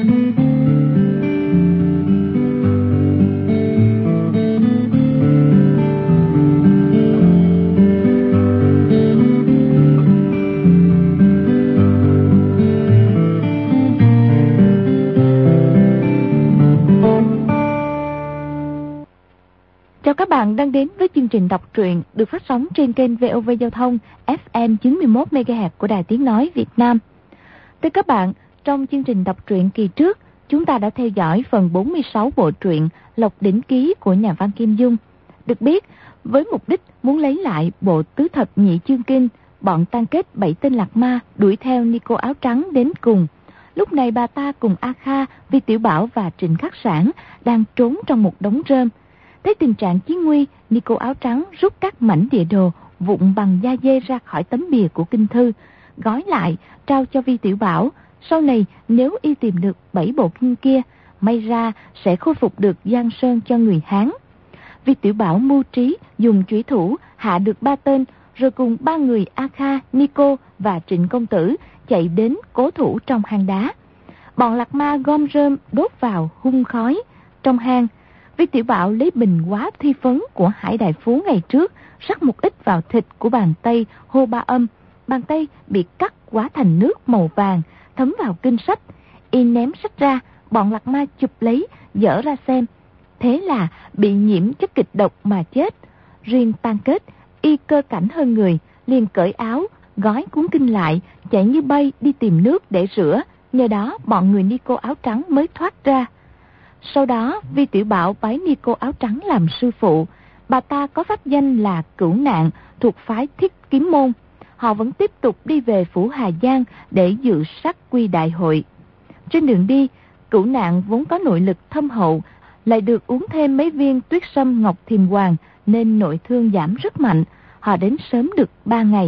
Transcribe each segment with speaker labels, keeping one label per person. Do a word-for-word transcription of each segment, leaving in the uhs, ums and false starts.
Speaker 1: Các bạn đang đến với chương trình đọc truyện được phát sóng trên kênh vê o vê Giao thông ép em chín mươi mốt mê ga héc của Đài Tiếng Nói Việt Nam. Thưa các bạn, trong chương trình đọc truyện kỳ trước, chúng ta đã theo dõi phần bốn mươi sáu bộ truyện Lộc Đỉnh Ký của nhà văn Kim Dung. Được biết, với mục đích muốn lấy lại bộ tứ thập nhị chương kinh, bọn Tăng Kết bảy tên lạc ma đuổi theo Nico áo trắng đến cùng. Lúc này bà ta cùng A Kha, Vi Tiểu Bảo và Trịnh Khắc Sản đang trốn trong một đống rơm. Thấy tình trạng chiến nguy, Nico áo trắng rút các mảnh địa đồ vụn bằng da dê ra khỏi tấm bìa của kinh thư, gói lại trao cho Vi Tiểu Bảo. Sau này nếu y tìm được bảy bộ kinh kia, may ra sẽ khôi phục được Giang Sơn cho người Hán. Vi Tiểu Bảo mưu trí dùng chủy thủ hạ được ba tên, rồi cùng ba người A Kha, Nico và Trịnh công tử chạy đến cố thủ trong hang đá. Bọn lạc ma gom rơm đốt vào hun khói trong hang. Vi Tiểu Bảo lấy bình hóa thi phấn của Hải Đại Phú ngày trước, rắc một ít vào thịt của bàn tay hô ba âm. Bàn tay bị cắt hóa thành nước màu vàng, thấm vào kinh sách. Y ném sách ra, bọn lạc ma chụp lấy, dở ra xem. Thế là bị nhiễm chất kịch độc mà chết. Riêng Tăng Kết, y cơ cảnh hơn người, liền cởi áo, gói cuốn kinh lại, chạy như bay đi tìm nước để rửa. Nhờ đó bọn người Nico áo trắng mới thoát ra. Sau đó, Vi Tiểu Bảo bái Nico áo trắng làm sư phụ. Bà ta có pháp danh là Cửu Nạn, thuộc phái Thiết Kiếm Môn. Họ vẫn tiếp tục đi về phủ Hà Giang để dự sát quy đại hội. Trên đường đi, Cửu Nạn vốn có nội lực thâm hậu, lại được uống thêm mấy viên tuyết sâm ngọc thiềm hoàng, nên nội thương giảm rất mạnh. Họ đến sớm được ba ngày.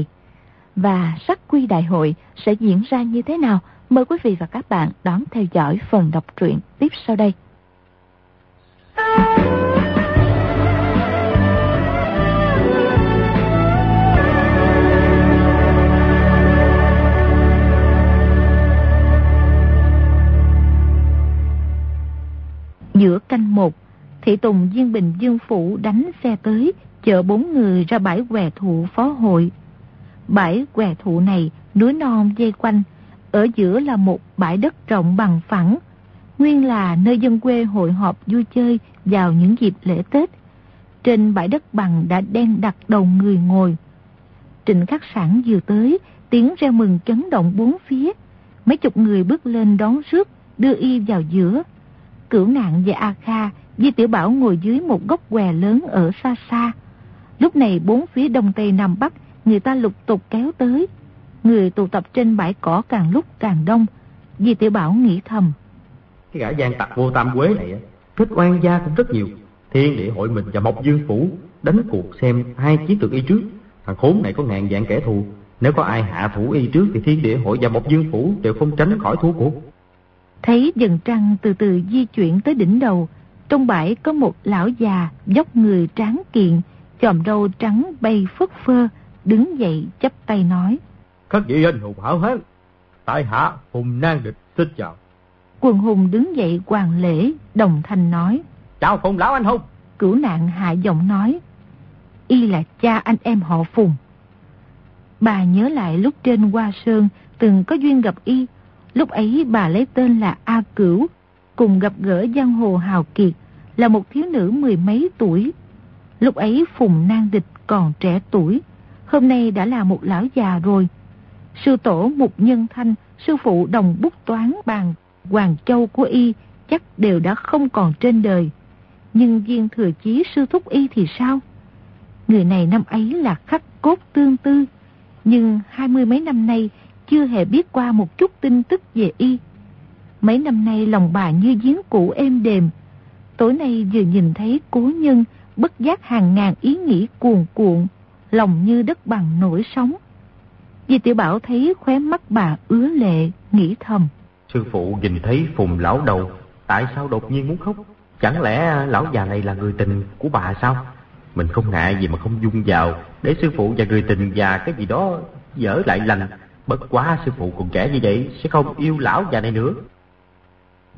Speaker 1: Và sát quy đại hội sẽ diễn ra như thế nào? Mời quý vị và các bạn đón theo dõi phần đọc truyện tiếp sau đây. Giữa canh một, Thị Tùng Diên Bình Dương Phủ đánh xe tới, chở bốn người ra bãi què thụ phó hội. Bãi què thụ này núi non dây quanh, ở giữa là một bãi đất rộng bằng phẳng, nguyên là nơi dân quê hội họp vui chơi vào những dịp lễ Tết. Trên bãi đất bằng đã đen đặt đầu người ngồi. Trịnh Khắc Sản vừa tới, tiếng reo mừng chấn động bốn phía. Mấy chục người bước lên đón rước, đưa y vào giữa. Cửu Nạn và A Kha, Vi Tiểu Bảo ngồi dưới một gốc què lớn ở xa xa. Lúc này bốn phía đông tây nam bắc, người ta lục tục kéo tới. Người tụ tập trên bãi cỏ càng lúc càng đông. Vi Tiểu Bảo nghĩ thầm:
Speaker 2: cái gã gian tặc Vô Tam Quế này thích oan gia cũng rất nhiều. Thiên Địa hội mình và Mộc Dương Phủ đánh cuộc xem hai chiến được y trước. Thằng khốn này có ngàn vạn kẻ thù, nếu có ai hạ thủ y trước thì Thiên Địa hội và Mộc Dương Phủ đều không tránh khỏi thua cuộc.
Speaker 1: Thấy dần trăng từ từ di chuyển tới đỉnh đầu, trong bãi có một lão già dốc người tráng kiện, chòm râu trắng bay phất phơ, đứng dậy chắp tay nói:
Speaker 2: các vị anh hùng hảo hán, tại hạ Hùng Nan Địch xin chào.
Speaker 1: Quần hùng đứng dậy hoàn lễ, đồng thanh nói:
Speaker 2: chào Phùng lão anh hùng.
Speaker 1: Cửu Nạn hạ giọng nói: y là cha anh em họ Phùng. Bà nhớ lại lúc trên Hoa Sơn từng có duyên gặp y. Lúc ấy bà lấy tên là A Cửu, cùng gặp gỡ giang hồ hào kiệt, là một thiếu nữ mười mấy tuổi. Lúc ấy Phùng Nan Địch còn trẻ tuổi, hôm nay đã là một lão già rồi. Sư tổ Mục Nhân Thanh, sư phụ đồng bút toán bàn Hoàng Châu của y chắc đều đã không còn trên đời. Nhưng viên thừa chí sư thúc y thì sao? Người này năm ấy là khắc cốt tương tư, nhưng hai mươi mấy năm nay chưa hề biết qua một chút tin tức về y. Mấy năm nay lòng bà như giếng cũ êm đềm. Tối nay vừa nhìn thấy cố nhân, bất giác hàng ngàn ý nghĩ cuồn cuộn, lòng như đất bằng nổi sóng. Vi Tiểu Bảo thấy khóe mắt bà ứa lệ, nghĩ thầm:
Speaker 2: sư phụ nhìn thấy Phùng lão đầu, tại sao đột nhiên muốn khóc? Chẳng lẽ lão già này là người tình của bà sao? Mình không ngại gì mà không dung vào, để sư phụ và người tình và cái gì đó dở lại lành. Bất quá sư phụ còn trẻ như vậy sẽ không yêu lão già này nữa.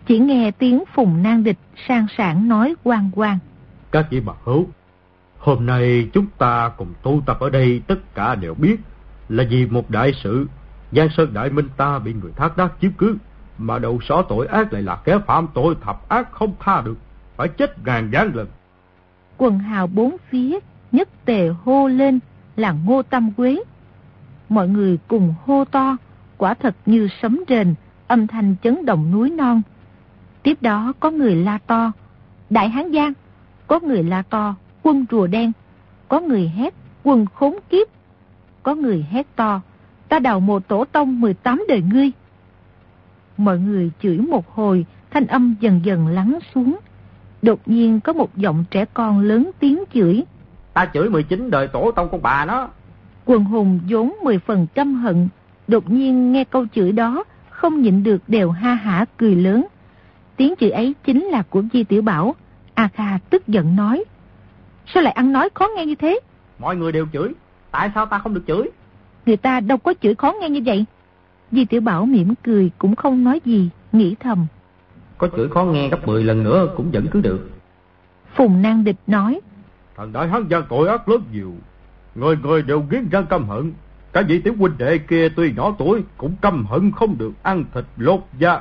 Speaker 3: Chỉ nghe tiếng Phùng Nan Địch sang sảng nói oang oang:
Speaker 4: Các vị bằng hữu, hôm nay chúng ta cùng tụ tập ở đây, tất cả đều biết là vì một đại sự. Giang Sơn Đại Minh ta bị người thác đác chiếm cứ, mà đầu sỏ tội ác lại là kẻ phạm tội thập ác không tha được, phải chết ngàn vạn lần.
Speaker 3: Quần hào bốn phía nhất tề hô lên là Ngô Tam Quế. Mọi người cùng hô to, quả thật như sấm rền, âm thanh chấn động núi non. Tiếp đó có người la to: Đại Hán Giang! Có người la to: Quân rùa đen! Có người hét: Quân khốn kiếp! Có người hét to: Ta đào mộ tổ tông mười tám đời ngươi! Mọi người chửi một hồi, thanh âm dần dần lắng xuống. Đột nhiên có một giọng trẻ con lớn tiếng chửi:
Speaker 2: Ta chửi mười chín đời tổ tông con bà nó!
Speaker 3: Quần hùng vốn mười phần căm hận, đột nhiên nghe câu chửi đó, không nhịn được đều ha hả cười lớn. Tiếng chửi ấy chính là của Di Tiểu Bảo. A Kha tức giận nói: Sao lại ăn nói khó nghe như thế?
Speaker 2: Mọi người đều chửi, tại sao ta không được chửi?
Speaker 3: Người ta đâu có chửi khó nghe như vậy. Di Tiểu Bảo mỉm cười cũng không nói gì, nghĩ thầm:
Speaker 2: Có chửi khó nghe gấp mười lần nữa cũng vẫn cứ được.
Speaker 3: Phùng Nan Địch nói:
Speaker 4: Thằng Đại Hán Giang tội ác lớn nhiều, người người đều nghiến răng căm hận. Cả vị tiểu huynh đệ kia tuy nhỏ tuổi cũng căm hận không được ăn thịt lột da.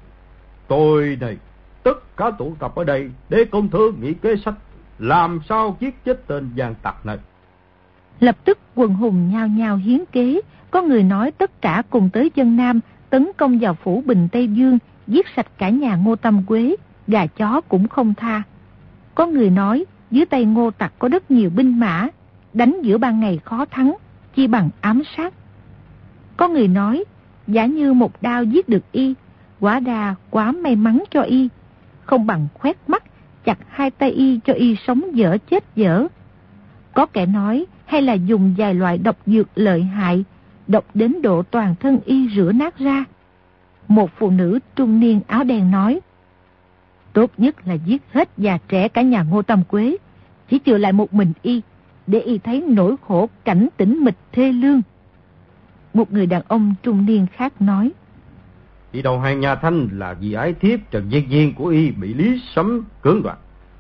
Speaker 4: Tôi này tất cả tụ tập ở đây để công thương nghĩ kế sách làm sao giết chết tên gian tặc này.
Speaker 3: Lập tức quần hùng nhao nhao hiến kế. Có người nói tất cả cùng tới dân Nam tấn công vào phủ Bình Tây Dương, giết sạch cả nhà Ngô Tam Quế, gà chó cũng không tha. Có người nói dưới tay Ngô tặc có rất nhiều binh mã, đánh giữa ban ngày khó thắng, chi bằng ám sát. Có người nói giả như một đao giết được y, quả đà quá may mắn cho y, không bằng khoét mắt chặt hai tay y cho y sống dở chết dở. Có kẻ nói hay là dùng vài loại độc dược lợi hại, độc đến độ toàn thân y rửa nát ra. Một phụ nữ trung niên áo đen nói: Tốt nhất là giết hết già trẻ cả nhà Ngô Tam Quế, chỉ chừa lại một mình y, để y thấy nỗi khổ cảnh tĩnh mịch thê lương. Một người đàn ông trung niên khác nói:
Speaker 4: Y đầu hàng nhà Thanh là vì ái thiếp Trần Viên Viên của y bị Lý Sấm cưỡng đoạt,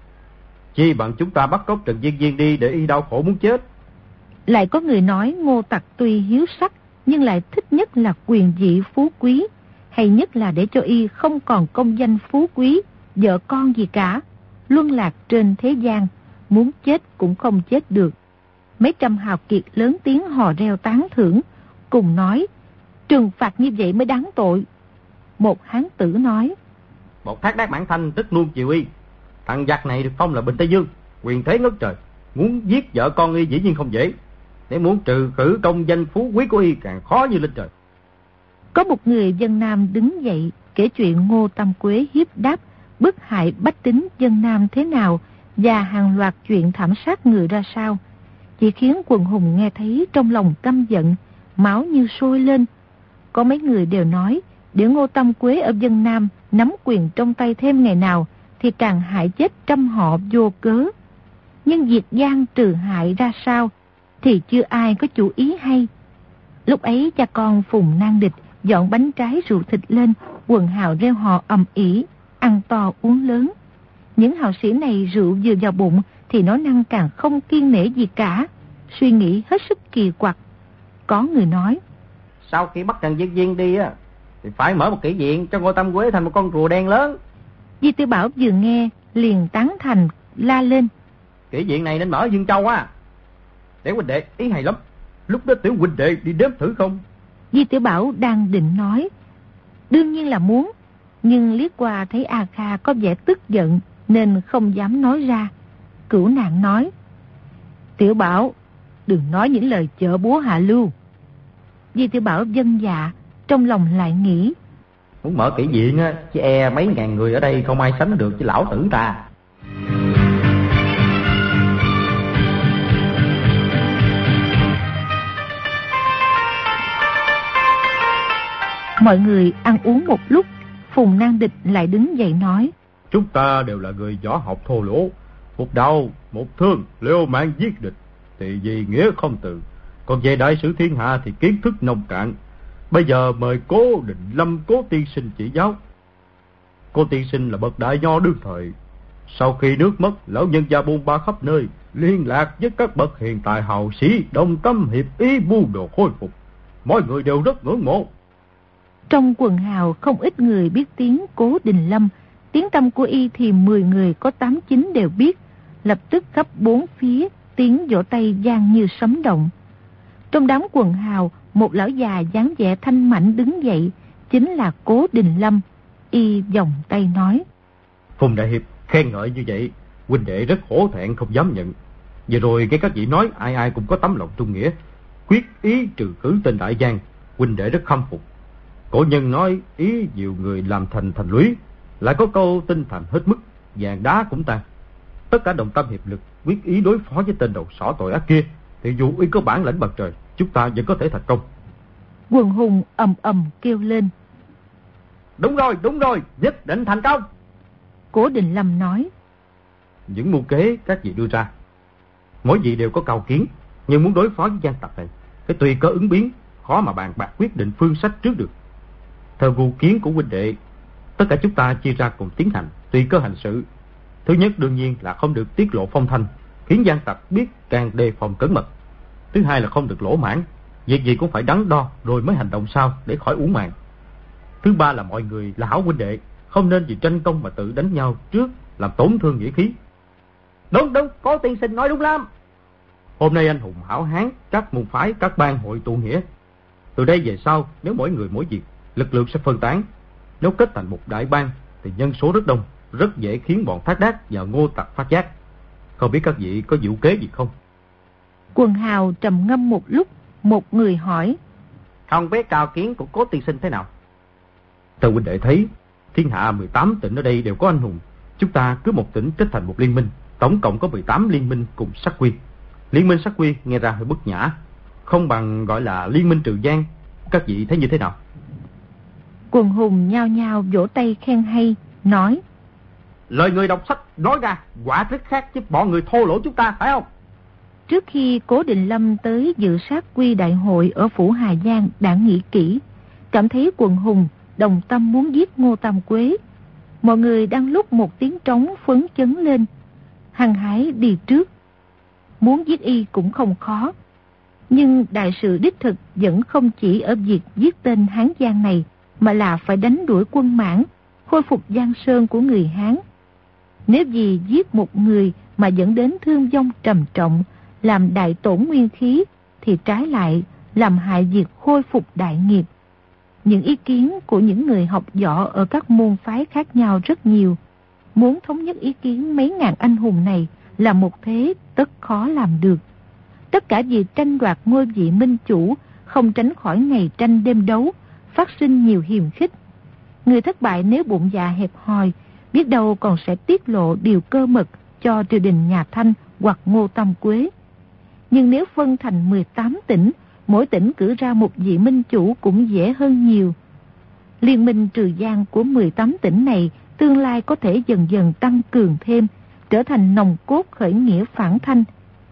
Speaker 4: chi bằng chúng ta bắt cóc Trần Viên Viên đi để y đau khổ muốn chết.
Speaker 3: Lại có người nói Ngô tặc tuy hiếu sắc nhưng lại thích nhất là quyền vị phú quý, hay nhất là để cho y không còn công danh phú quý, vợ con gì cả, luân lạc trên thế gian, muốn chết cũng không chết được. Mấy trăm hào kiệt lớn tiếng hò reo tán thưởng, cùng nói trừng phạt như vậy mới đáng tội. Một hán tử nói:
Speaker 2: Một thác đác Mãn Thanh tức luôn chịu y. Thằng giặc này được phong là Bình Tây Dương, quyền thế ngất trời, muốn giết vợ con y dĩ nhiên không dễ, để muốn trừ khử công danh phú quý của y càng khó như lên trời.
Speaker 3: Có một người dân Nam đứng dậy kể chuyện Ngô Tam Quế hiếp đáp, bức hại bách tính dân Nam thế nào, và hàng loạt chuyện thảm sát người ra sao, chỉ khiến quần hùng nghe thấy trong lòng căm giận, máu như sôi lên. Có mấy người đều nói để Ngô Tam Quế ở dân Nam nắm quyền trong tay thêm ngày nào thì càng hại chết trăm họ vô cớ. Nhưng diệt gian trừ hại ra sao thì chưa ai có chủ ý hay. Lúc ấy cha con Phùng Nan Địch dọn bánh trái rượu thịt lên, quần hào reo hò ầm ĩ, ăn to uống lớn. Những hào sĩ này rượu vừa vào bụng thì nói năng càng không kiêng nể gì cả, suy nghĩ hết sức kỳ quặc. Có người nói:
Speaker 2: Sau khi bắt Trần Viên Viên đi á, thì phải mở một kỹ viện cho Ngô Tam Quế thành một con rùa đen lớn.
Speaker 3: Di Tiểu Bảo vừa nghe liền tán thành, la lên:
Speaker 2: Kỹ viện này nên mở ở Dương Châu á. Tiểu huynh đệ ý hay lắm,
Speaker 4: lúc đó tiểu huynh đệ đi đếm thử không?
Speaker 3: Di Tiểu Bảo đang định nói đương nhiên là muốn, nhưng liếc qua thấy A Kha có vẻ tức giận nên không dám nói ra. Cửu Nạn nói: Tiểu Bảo, đừng nói những lời chợ búa hạ lưu. Di Tiểu Bảo vâng dạ, trong lòng lại nghĩ:
Speaker 2: Muốn mở kỹ viện á, chứ e mấy ngàn người ở đây không ai sánh được với lão tử ta.
Speaker 3: Mọi người ăn uống một lúc, Phùng Nan Địch lại đứng dậy nói:
Speaker 4: Chúng ta đều là người võ học thô lỗ, một đao, một thương, liều mạng giết địch thì vì nghĩa không từ, còn về đại sự thiên hạ thì kiến thức nông cạn. Bây giờ mời Cố Định Lâm Cố tiên sinh chỉ giáo. Cô tiên sinh là bậc đại nho đương thời. Sau khi nước mất, lão nhân gia buôn ba khắp nơi, liên lạc với các bậc hiền tài hào sĩ, đồng tâm hiệp ý mưu đồ khôi phục. Mọi người đều rất ngưỡng mộ.
Speaker 3: Trong quần hào không ít người biết tiếng Cố Đình Lâm. Tiếng tăm của y thì mười người có tám chín đều biết. Lập tức khắp bốn phía, tiếng vỗ tay vang như sấm động. Trong đám quần hào, một lão già dáng vẻ thanh mảnh đứng dậy, chính là Cố Đình Lâm. Y vòng tay nói:
Speaker 2: Phùng đại hiệp khen ngợi như vậy, huynh đệ rất hổ thẹn không dám nhận. Vừa rồi nghe các vị nói ai ai cũng có tấm lòng trung nghĩa, quyết ý trừ khử tên đại giang, huynh đệ rất khâm phục. Cổ nhân nói ý nhiều người làm thành thành lũy, lại có câu tinh thành hết mức, vàng đá cũng tan. Tất cả đồng tâm hiệp lực, quyết ý đối phó với tên đầu sỏ tội ác kia, thì dù y có bản lãnh bằng trời, chúng ta vẫn có thể thành công.
Speaker 3: Quần hùng ầm ầm kêu lên:
Speaker 2: Đúng rồi, đúng rồi, nhất định thành công.
Speaker 3: Cố Đình Lâm nói:
Speaker 2: Những mưu kế các vị đưa ra, mỗi vị đều có cao kiến, nhưng muốn đối phó với gian tặc này, cái tùy có ứng biến, khó mà bàn bạc quyết định phương sách trước được. Theo vô kiến của huynh đệ, tất cả chúng ta chia ra cùng tiến hành, tùy cơ hành sự. Thứ nhất đương nhiên là không được tiết lộ phong thanh, khiến gian tặc biết càng đề phòng cẩn mật. Thứ hai là không được lỗ mãn, việc gì cũng phải đắn đo rồi mới hành động sao để khỏi uổng mạng. Thứ ba là mọi người là hảo huynh đệ, không nên vì tranh công mà tự đánh nhau trước, làm tổn thương nghĩa khí. Đúng đúng, Cố tiên sinh nói đúng lắm. Hôm nay anh hùng hảo hán, các môn phái, các ban hội tụ nghĩa. Từ đây về sau, nếu mỗi người mỗi việc, lực lượng sẽ phân tán. Nếu kết thành một đại bang thì nhân số rất đông, rất dễ khiến bọn thác đác và ngô tặc phát giác. Không biết các vị có diệu kế gì không?
Speaker 3: Quần hào trầm ngâm một lúc, một người hỏi:
Speaker 2: Không biết cao kiến của Cố tiên sinh thế nào? Theo huynh đệ thấy, thiên hạ mười tám tỉnh ở đây đều có anh hùng. Chúng ta cứ một tỉnh kết thành một liên minh, tổng cộng có mười tám liên minh cùng sát quy. Liên minh sát quy nghe ra hơi bất nhã, không bằng gọi là liên minh trừ gian. Các vị thấy như thế nào?
Speaker 3: Quần hùng nhao nhao vỗ tay khen hay, nói:
Speaker 2: Lời người đọc sách nói ra quả rất khác với bọn người thô lỗ chúng ta, phải không?
Speaker 3: Trước khi Cố Đình Lâm tới dự sát quy đại hội ở phủ Hà Giang đã nghĩ kỹ, cảm thấy quần hùng đồng tâm muốn giết Ngô Tam Quế. Mọi người đang lúc một tiếng trống phấn chấn lên, hăng hái đi trước. Muốn giết y cũng không khó, nhưng đại sự đích thực vẫn không chỉ ở việc giết tên Hán Giang này, mà là phải đánh đuổi quân Mãn, khôi phục Giang Sơn của người Hán. Nếu vì giết một người mà dẫn đến thương vong trầm trọng, làm đại tổn nguyên khí, thì trái lại làm hại việc khôi phục đại nghiệp. Những ý kiến của những người học võ ở các môn phái khác nhau rất nhiều. Muốn thống nhất ý kiến mấy ngàn anh hùng này là một thế tất khó làm được. Tất cả vì tranh đoạt ngôi vị minh chủ, không tránh khỏi ngày tranh đêm đấu, phát sinh nhiều hiềm khích. Người thất bại nếu bụng dạ hẹp hòi, biết đâu còn sẽ tiết lộ điều cơ mật cho triều đình nhà Thanh hoặc Ngô Tam Quế. Nhưng nếu phân thành mười tám tỉnh, mỗi tỉnh cử ra một vị minh chủ cũng dễ hơn nhiều. Liên minh trừ gian của mười tám tỉnh này tương lai có thể dần dần tăng cường thêm, trở thành nòng cốt khởi nghĩa phản Thanh.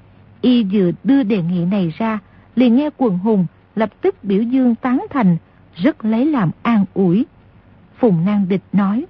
Speaker 3: Y vừa đưa đề nghị này ra, liền nghe quần hùng lập tức biểu dương tán thành, rất lấy làm an ủi. Phùng Nan Địch nói: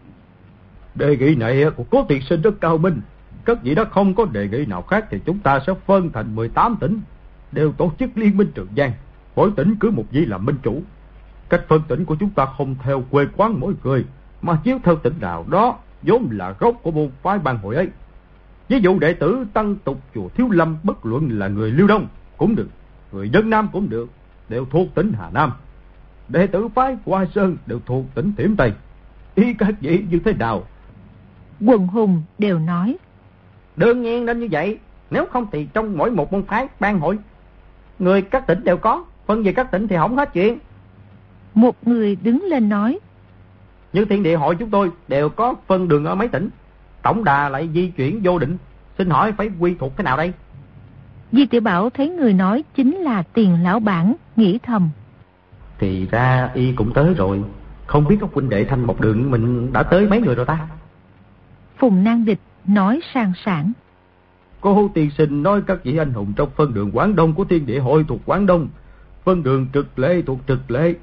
Speaker 4: Đề nghị này của Cố tiên sinh rất cao minh. Các vị đã không có đề nghị nào khác thì chúng ta sẽ phân thành mười tám tỉnh, đều tổ chức liên minh Trường Giang, mỗi tỉnh cứ một vị làm minh chủ. Cách phân tỉnh của chúng ta không theo quê quán mỗi người, mà chiếu theo tỉnh nào đó vốn là gốc của môn phái ban hội ấy. Ví dụ đệ tử Tăng Tục chùa Thiếu Lâm, bất luận là người Liêu Đông cũng được, người Vân Nam cũng được, đều thuộc tỉnh Hà Nam. Đệ tử phái Hoa Sơn đều thuộc tỉnh Thiểm Tây. Ý các vị như thế nào?
Speaker 3: Quần hùng đều nói:
Speaker 2: Đương nhiên nên như vậy, nếu không thì trong mỗi một môn phái ban hội, người các tỉnh đều có, phân về các tỉnh thì không hết chuyện.
Speaker 3: Một người đứng lên nói:
Speaker 2: Như Thiên Địa hội chúng tôi đều có phân đường ở mấy tỉnh, tổng đà lại di chuyển vô định, xin hỏi phải quy thuộc thế nào đây?
Speaker 3: Di Tiểu Bảo thấy người nói chính là Tiền lão bản, nghĩ thầm:
Speaker 2: Thì ra y cũng tới rồi, không biết các huynh đệ Thanh một đường mình đã tới mấy người rồi ta?
Speaker 3: Phùng Nan Địch nói sang sảng:
Speaker 4: Cô tiên sinh nói các vị anh hùng trong phân đường Quảng Đông của Thiên Địa hội thuộc Quảng Đông, phân đường Trực Lệ thuộc Trực Lệ,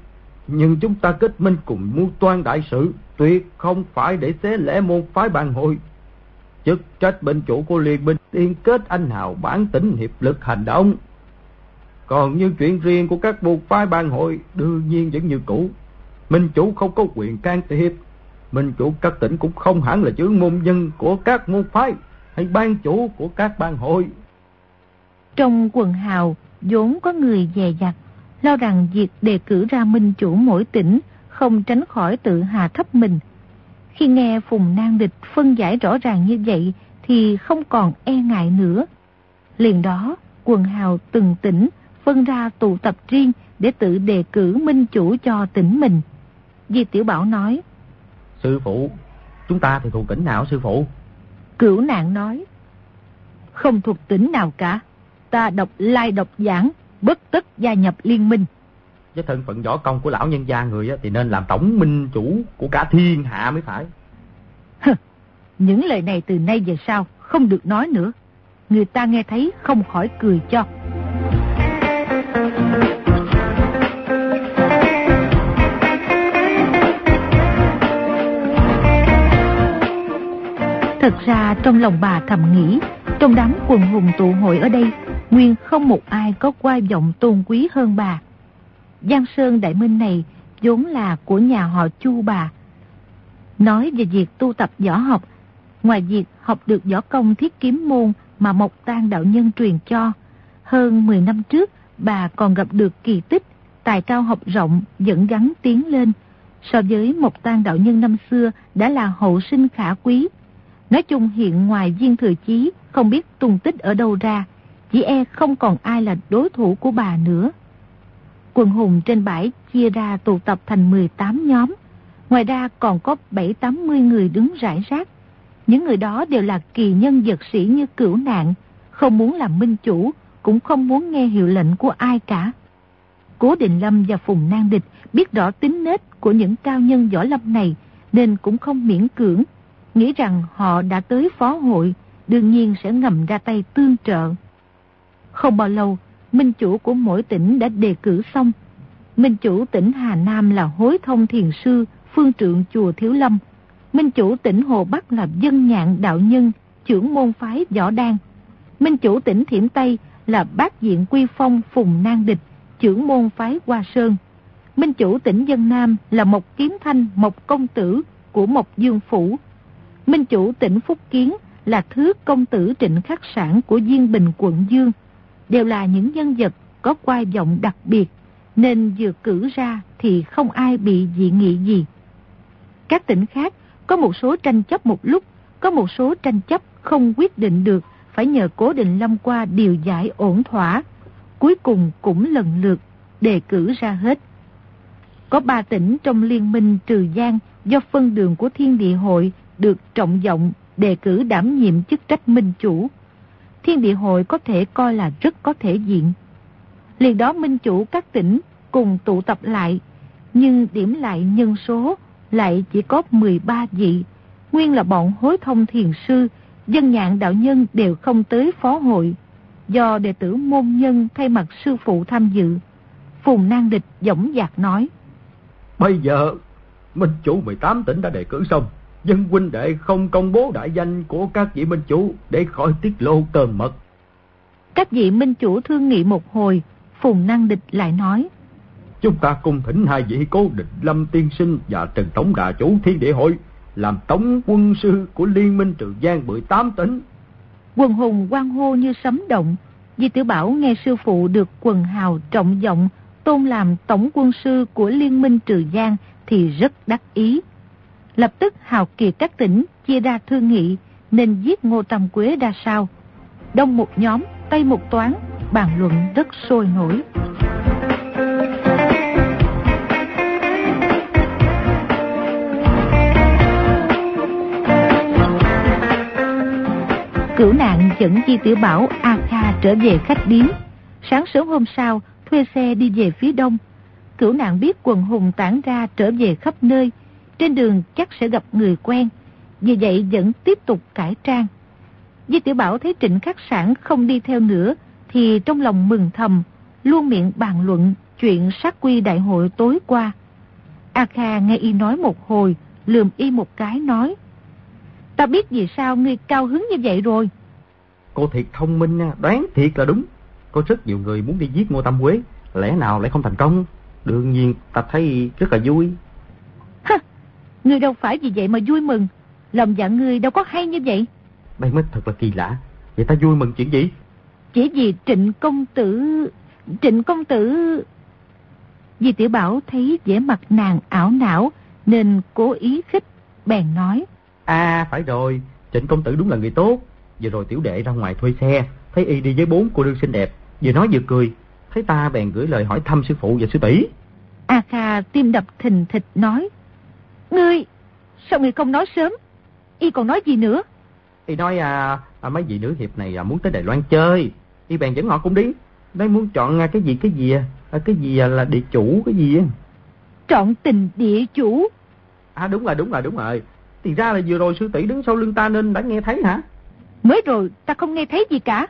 Speaker 4: Nhưng chúng ta kết minh cùng mưu toan đại sự, tuyệt không phải để xé lẽ môn phái bang hội. Chức trách bên chủ của liên minh liên kết anh hào bản tính hiệp lực hành động. Còn như chuyện riêng của các môn phái bang hội đương nhiên vẫn như cũ. Minh chủ không có quyền can thiệp. Minh chủ các tỉnh cũng không hẳn là trưởng môn nhân của các môn phái hay ban chủ của các bang hội.
Speaker 3: Trong quần hào vốn có người dè dặt, lo rằng việc đề cử ra minh chủ mỗi tỉnh không tránh khỏi tự hạ thấp mình. Khi nghe Phùng Nan Địch phân giải rõ ràng như vậy thì không còn e ngại nữa. Liền đó, quần hào từng tỉnh phân ra tụ tập riêng để tự đề cử minh chủ cho tỉnh mình. Di Tiểu Bảo nói:
Speaker 2: Sư phụ, chúng ta thì thuộc tỉnh nào sư phụ?
Speaker 3: Cửu Nạn nói: Không thuộc tỉnh nào cả. Ta độc lai độc giảng, bất tất gia nhập liên minh.
Speaker 2: Với thân phận võ công của lão nhân gia người thì nên làm tổng minh chủ của cả thiên hạ mới phải.
Speaker 3: Hừ, những lời này từ nay về sau không được nói nữa. Người ta nghe thấy không khỏi cười cho. Thật ra trong lòng bà thầm nghĩ, trong đám quần hùng tụ hội ở đây, nguyên không một ai có oai vọng tôn quý hơn bà. Giang Sơn Đại Minh này vốn là của nhà họ Chu bà. Nói về việc tu tập võ học, ngoài việc học được võ công thiết kiếm môn mà Mộc Tang đạo nhân truyền cho, hơn mười năm trước bà còn gặp được kỳ tích, tài cao học rộng dẫn gắn tiến lên. So với Mộc Tang đạo nhân năm xưa đã là hậu sinh khả quý. Nói chung hiện ngoài Viên Thừa Chí không biết tung tích ở đâu ra, chỉ e không còn ai là đối thủ của bà nữa. Quần hùng trên bãi chia ra tụ tập thành mười tám nhóm. Ngoài ra còn có bảy tám mươi người đứng rải rác. Những người đó đều là kỳ nhân vật sĩ như Cửu Nạn, không muốn làm minh chủ, cũng không muốn nghe hiệu lệnh của ai cả. Cố Định Lâm và Phùng Nan Địch biết rõ tính nết của những cao nhân võ lâm này, nên cũng không miễn cưỡng, nghĩ rằng họ đã tới phó hội, đương nhiên sẽ ngầm ra tay tương trợ. Không bao lâu, minh chủ của mỗi tỉnh đã đề cử xong. Minh chủ tỉnh Hà Nam là Hối Thông Thiền Sư, phương trượng chùa Thiếu Lâm. Minh chủ tỉnh Hồ Bắc là Dân Nhạn đạo nhân, trưởng môn phái Võ Đan. Minh chủ tỉnh Thiểm Tây là Bát Diện Quy Phong Phùng Nan Địch, trưởng môn phái Hoa Sơn. Minh chủ tỉnh Dân Nam là Mộc Kiếm Thanh Mộc Công Tử của Mộc Dương Phủ. Minh chủ tỉnh Phúc Kiến là Thứ Công Tử Trịnh Khắc Sản của Diên Bình quận Dương. Đều là những nhân vật có oai vọng đặc biệt, nên vừa cử ra thì không ai bị dị nghị gì. Các tỉnh khác có một số tranh chấp một lúc, có một số tranh chấp không quyết định được, phải nhờ Cố Định Lâm qua điều giải ổn thỏa. Cuối cùng cũng lần lượt đề cử ra hết. Có ba tỉnh trong liên minh Trừ Giang do phân đường của Thiên Địa Hội được trọng vọng đề cử đảm nhiệm chức trách minh chủ. Thiên Địa Hội có thể coi là rất có thể diện. Liền đó minh chủ các tỉnh cùng tụ tập lại, nhưng điểm lại nhân số lại chỉ có mười ba vị. Nguyên là bọn Hối Thông Thiền Sư, Dân Nhạn đạo nhân đều không tới phó hội, do đệ tử môn nhân thay mặt sư phụ tham dự. Phùng Nan Địch dõng dạc nói:
Speaker 4: Bây giờ minh chủ mười tám tỉnh đã đề cử xong, dân huynh đệ không công bố đại danh của các vị minh chủ để khỏi tiết lộ tờn mật.
Speaker 3: Các vị minh chủ thương nghị một hồi, Phùng Nan Địch lại nói:
Speaker 4: Chúng ta cùng thỉnh hai vị Cố Định Lâm tiên sinh và Trần Tổng Đà chủ Thiên Địa Hội làm tổng quân sư của liên minh Trừ Giang mười tám tỉnh.
Speaker 3: Quần hùng hoan hô như sấm động. Di Tiểu Bảo nghe sư phụ được quần hào trọng vọng tôn làm tổng quân sư của liên minh Trừ Giang thì rất đắc ý. Lập tức hào kiệt các tỉnh chia ra thương nghị nên giết Ngô Tam Quế ra sao. Đông một nhóm, tây một toán, bàn luận rất sôi nổi. Cửu Nạn dẫn Di Tiểu Bảo A Kha trở về khách điếm. Sáng sớm hôm sau thuê xe đi về phía đông. Cửu Nạn biết quần hùng tản ra trở về khắp nơi, trên đường chắc sẽ gặp người quen, vì vậy vẫn tiếp tục cải trang. Di Tiểu Bảo thấy Trịnh Khắc Sản không đi theo nữa thì trong lòng mừng thầm, luôn miệng bàn luận chuyện sát quy đại hội tối qua. A Kha nghe y nói một hồi, lườm y một cái nói: Ta biết vì sao ngươi cao hứng như vậy rồi.
Speaker 2: Cô thiệt thông minh nha, đoán thiệt là đúng. Có rất nhiều người muốn đi giết Ngô Tam Quế, lẽ nào lại không thành công? Đương nhiên ta thấy rất là vui.
Speaker 3: Hả, ngươi đâu phải vì vậy mà vui mừng. Lòng dạ ngươi đâu có hay như vậy.
Speaker 2: Đây mới thật là kỳ lạ. Vậy ta vui mừng chuyện gì?
Speaker 3: Chỉ vì Trịnh công tử... Trịnh công tử... Di Tiểu Bảo thấy vẻ mặt nàng ảo não nên cố ý khích, bèn nói:
Speaker 2: À phải rồi, Trịnh công tử đúng là người tốt. Vừa rồi tiểu đệ ra ngoài thuê xe, thấy y đi với bốn cô nương xinh đẹp, vừa nói vừa cười, thấy ta bèn gửi lời hỏi thăm sư phụ và sư tỷ.
Speaker 3: A Kha tim đập thình thịch nói: Ngươi, sao ngươi không nói sớm? Y còn nói gì nữa?
Speaker 2: Y nói à, à mấy vị nữ hiệp này à, muốn tới Đài Loan chơi, y bèn dẫn họ cùng đi. Đây muốn chọn à, cái gì cái gì à, cái gì à, là địa chủ cái gì á.
Speaker 3: Chọn tình địa chủ?
Speaker 2: À đúng rồi đúng rồi đúng rồi. Thì ra là vừa rồi sư tỷ đứng sau lưng ta nên đã nghe thấy hả?
Speaker 3: Mới rồi ta không nghe thấy gì cả.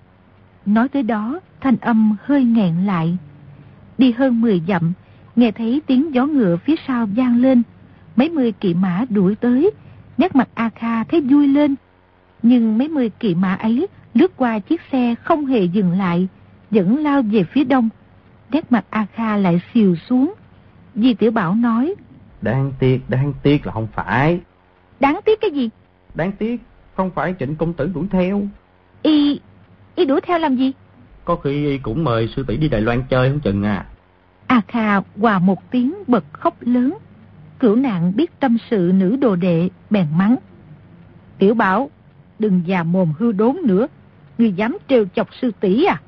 Speaker 3: Nói tới đó, thanh âm hơi nghẹn lại. Đi hơn mười dặm, nghe thấy tiếng gió ngựa phía sau vang lên. Mấy mươi kỵ mã đuổi tới, nét mặt A Kha thấy vui lên. Nhưng mấy mươi kỵ mã ấy lướt qua chiếc xe không hề dừng lại, vẫn lao về phía đông. Nét mặt A Kha lại xìu xuống. Di Tiểu Bảo nói:
Speaker 2: Đáng tiếc, đáng tiếc là không phải.
Speaker 3: Đáng tiếc cái gì?
Speaker 2: Đáng tiếc không phải Trịnh công tử đuổi theo.
Speaker 3: Y, y đuổi theo làm gì?
Speaker 2: Có khi y cũng mời sư tỷ đi Đài Loan chơi không chừng à.
Speaker 3: A Kha hòa một tiếng bật khóc lớn. Cửu Nạn biết tâm sự nữ đồ đệ, bèn mắng: Tiểu Bảo, đừng già mồm hư đốn nữa. Ngươi dám trêu chọc sư tỷ à?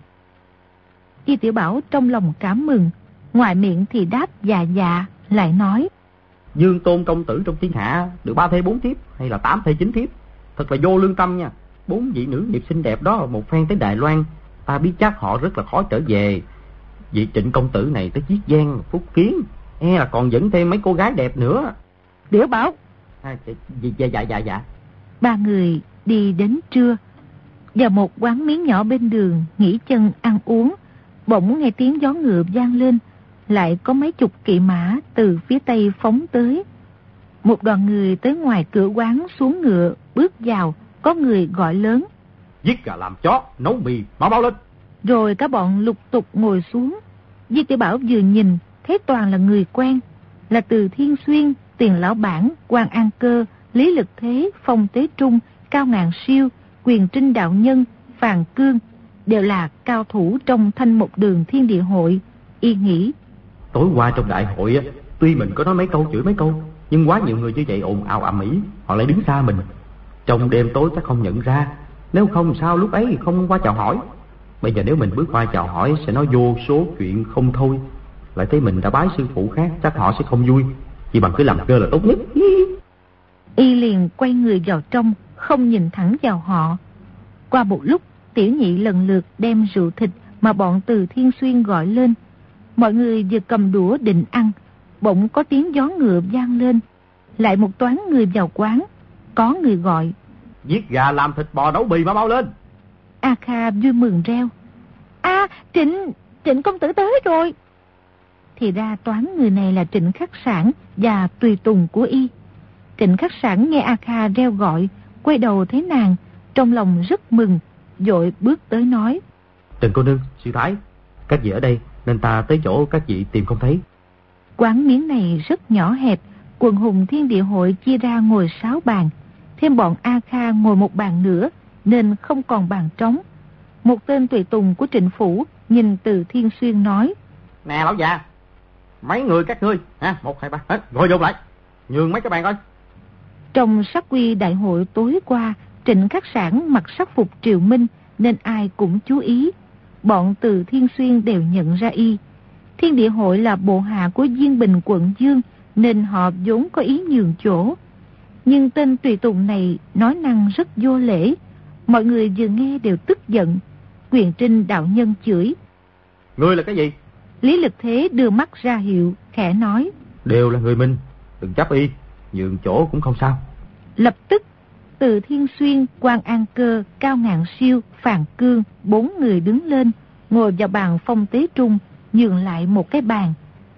Speaker 3: Di Tiểu Bảo trong lòng cảm mừng, ngoài miệng thì đáp dạ dạ, lại nói:
Speaker 2: Dương Tôn công tử trong thiên hạ được ba thê bốn thiếp hay là tám thê chín thiếp, thật là vô lương tâm nha. Bốn vị nữ hiệp xinh đẹp đó một phen tới Đài Loan, ta biết chắc họ rất là khó trở về. Vị Trịnh công tử này tới Chiết Giang, Phúc Kiến, e là còn dẫn thêm mấy cô gái đẹp nữa.
Speaker 3: Tiểu Bảo.
Speaker 2: À, dạ dạ dạ dạ.
Speaker 3: Ba người đi đến trưa, vào một quán miếng nhỏ bên đường nghỉ chân ăn uống. Bỗng nghe tiếng gió ngựa vang lên, lại có mấy chục kỵ mã từ phía tây phóng tới. Một đoàn người tới ngoài cửa quán xuống ngựa, bước vào, có người gọi lớn:
Speaker 2: Giết gà làm chó, nấu mì, mau mau lên.
Speaker 3: Rồi cả bọn lục tục ngồi xuống. Di Tiểu Bảo vừa nhìn thấy toàn là người quen, là Từ Thiên Xuyên, Tiền Lão Bản, Quan An Cơ, Lý Lực Thế, Phong Tế Trung, Cao Ngạn Siêu, Quyền Trinh Đạo Nhân, Phàn Cương, đều là cao thủ trong Thanh Mục Đường Thiên Địa Hội. Y nghĩ:
Speaker 2: Tối qua trong đại hội á, tuy mình có nói mấy câu chửi mấy câu, nhưng quá nhiều người như vậy ồn ào ầm ĩ, họ lại đứng xa mình. Trong đêm tối chắc không nhận ra, nếu không sao lúc ấy không qua chào hỏi. Bây giờ nếu mình bước qua chào hỏi sẽ nói vô số chuyện không thôi, lại thấy mình đã bái sư phụ khác, chắc họ sẽ không vui. Chỉ bằng cứ làm cơ là tốt nhất.
Speaker 3: Y liền quay người vào trong, không nhìn thẳng vào họ. Qua một lúc, Tiểu Nhị lần lượt đem rượu thịt mà bọn Từ Thiên Xuyên gọi lên. Mọi người vừa cầm đũa định ăn, bỗng có tiếng gió ngựa vang lên. Lại một toán người vào quán. Có người gọi:
Speaker 2: Giết gà làm thịt bò nấu mì, mau mau lên.
Speaker 3: A Kha vui mừng reo: A, Trịnh, Trịnh công tử tới rồi. Thì ra toán người này là Trịnh Khắc Sản và tùy tùng của y. Trịnh Khắc Sản nghe A Kha reo gọi, quay đầu thấy nàng, trong lòng rất mừng, vội bước tới nói:
Speaker 2: Trần cô nương, sư thái, các vị ở đây nên ta tới chỗ các vị tìm không thấy.
Speaker 3: Quán miếng này rất nhỏ hẹp, quần hùng Thiên Địa Hội chia ra ngồi sáu bàn, thêm bọn A Kha ngồi một bàn nữa, nên không còn bàn trống. Một tên tùy tùng của Trịnh Phủ nhìn Từ Thiên Xuyên nói:
Speaker 2: Nè lão già, mấy người các ngươi, ha, một hai ba, hết, ngồi vô lại, nhường mấy cái bàn coi.
Speaker 3: Trong sắc quy đại hội tối qua, Trịnh Khắc Sản mặc sắc phục triều minh nên ai cũng chú ý. Bọn Từ Thiên Xuyên đều nhận ra y. Thiên Địa Hội là bộ hạ của Diên Bình quận Dương nên họ vốn có ý nhường chỗ. Nhưng tên tùy tùng này nói năng rất vô lễ. Mọi người vừa nghe đều tức giận. Quyền Trinh đạo nhân chửi:
Speaker 2: Ngươi là cái gì?
Speaker 3: Lý Lực Thế đưa mắt ra hiệu, khẽ nói:
Speaker 2: Đều là người Minh, đừng chấp y, nhường chỗ cũng không sao.
Speaker 3: Lập tức Từ Thiên Xuyên, Quan An Cơ, Cao Ngạn Siêu, Phàn Cương, bốn người đứng lên, ngồi vào bàn Phong Tế Trung, nhường lại một cái bàn.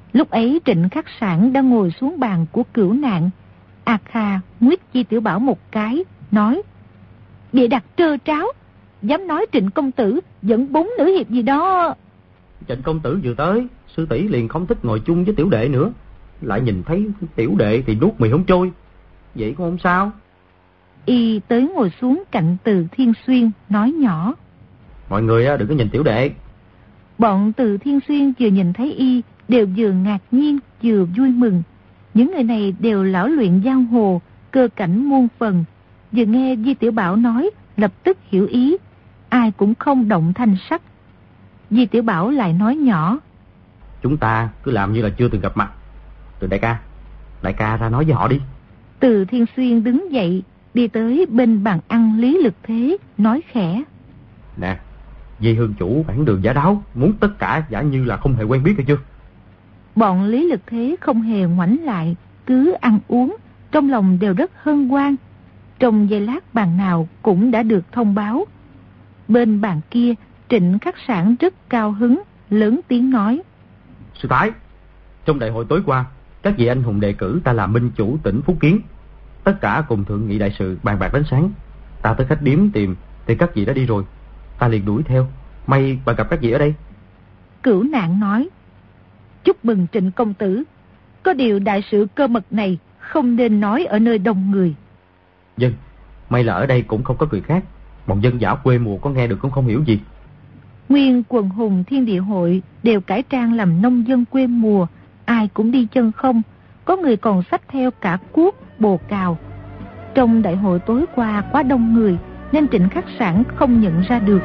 Speaker 3: Lúc ấy Trịnh Khắc Sảng đang ngồi xuống bàn của Cửu Nạn. A Kha nguyết Di Tiểu Bảo một cái, nói: Địa đặt trơ tráo, dám nói Trịnh công tử dẫn bốn nữ hiệp gì đó.
Speaker 2: Trịnh công tử vừa tới, sư tỷ liền không thích ngồi chung với tiểu đệ nữa, lại nhìn thấy tiểu đệ thì nuốt mì không trôi, vậy cũng không sao.
Speaker 3: Y tới ngồi xuống cạnh Từ Thiên Xuyên, nói nhỏ:
Speaker 2: Mọi người đừng có nhìn tiểu đệ.
Speaker 3: Bọn Từ Thiên Xuyên vừa nhìn thấy Y đều vừa ngạc nhiên vừa vui mừng. Những người này đều lão luyện giang hồ, cơ cảnh muôn phần. Vừa nghe Di Tiểu Bảo nói, lập tức hiểu ý, ai cũng không động thanh sắc. Di Tiểu Bảo lại nói nhỏ:
Speaker 2: Chúng ta cứ làm như là chưa từng gặp mặt. Từ đại ca, đại ca ra nói với họ đi.
Speaker 3: Từ Thiên Xuyên đứng dậy, đi tới bên bàn ăn Lý Lực Thế, nói khẽ:
Speaker 2: Nè, Di hương chủ bản đường giả đáo, muốn tất cả giả như là không hề quen biết hay chưa?
Speaker 3: Bọn Lý Lực Thế không hề ngoảnh lại, cứ ăn uống, trong lòng đều rất hân hoan. Trong giây lát bàn nào cũng đã được thông báo. Bên bàn kia, Trịnh Khắc Sảng rất cao hứng, lớn tiếng nói:
Speaker 2: Sư Thái, trong đại hội tối qua, các vị anh hùng đề cử ta làm minh chủ tỉnh Phúc Kiến. Tất cả cùng thượng nghị đại sự bàn bạc đến sáng. Ta tới khách điếm tìm thì các vị đã đi rồi. Ta liền đuổi theo, may bà gặp các vị ở đây.
Speaker 3: Cửu Nạn nói: Chúc mừng Trịnh công tử. Có điều đại sự cơ mật này không nên nói ở nơi đông người.
Speaker 2: Dân, may là ở đây cũng không có người khác. Bọn dân dã quê mùa có nghe được cũng không hiểu gì.
Speaker 3: Nguyên quần hùng Thiên Địa Hội đều cải trang làm nông dân quê mùa, ai cũng đi chân không, có người còn xách theo cả cuốc, bồ cào. Trong đại hội tối qua quá đông người, nên Trịnh Khắc Sảng không nhận ra được.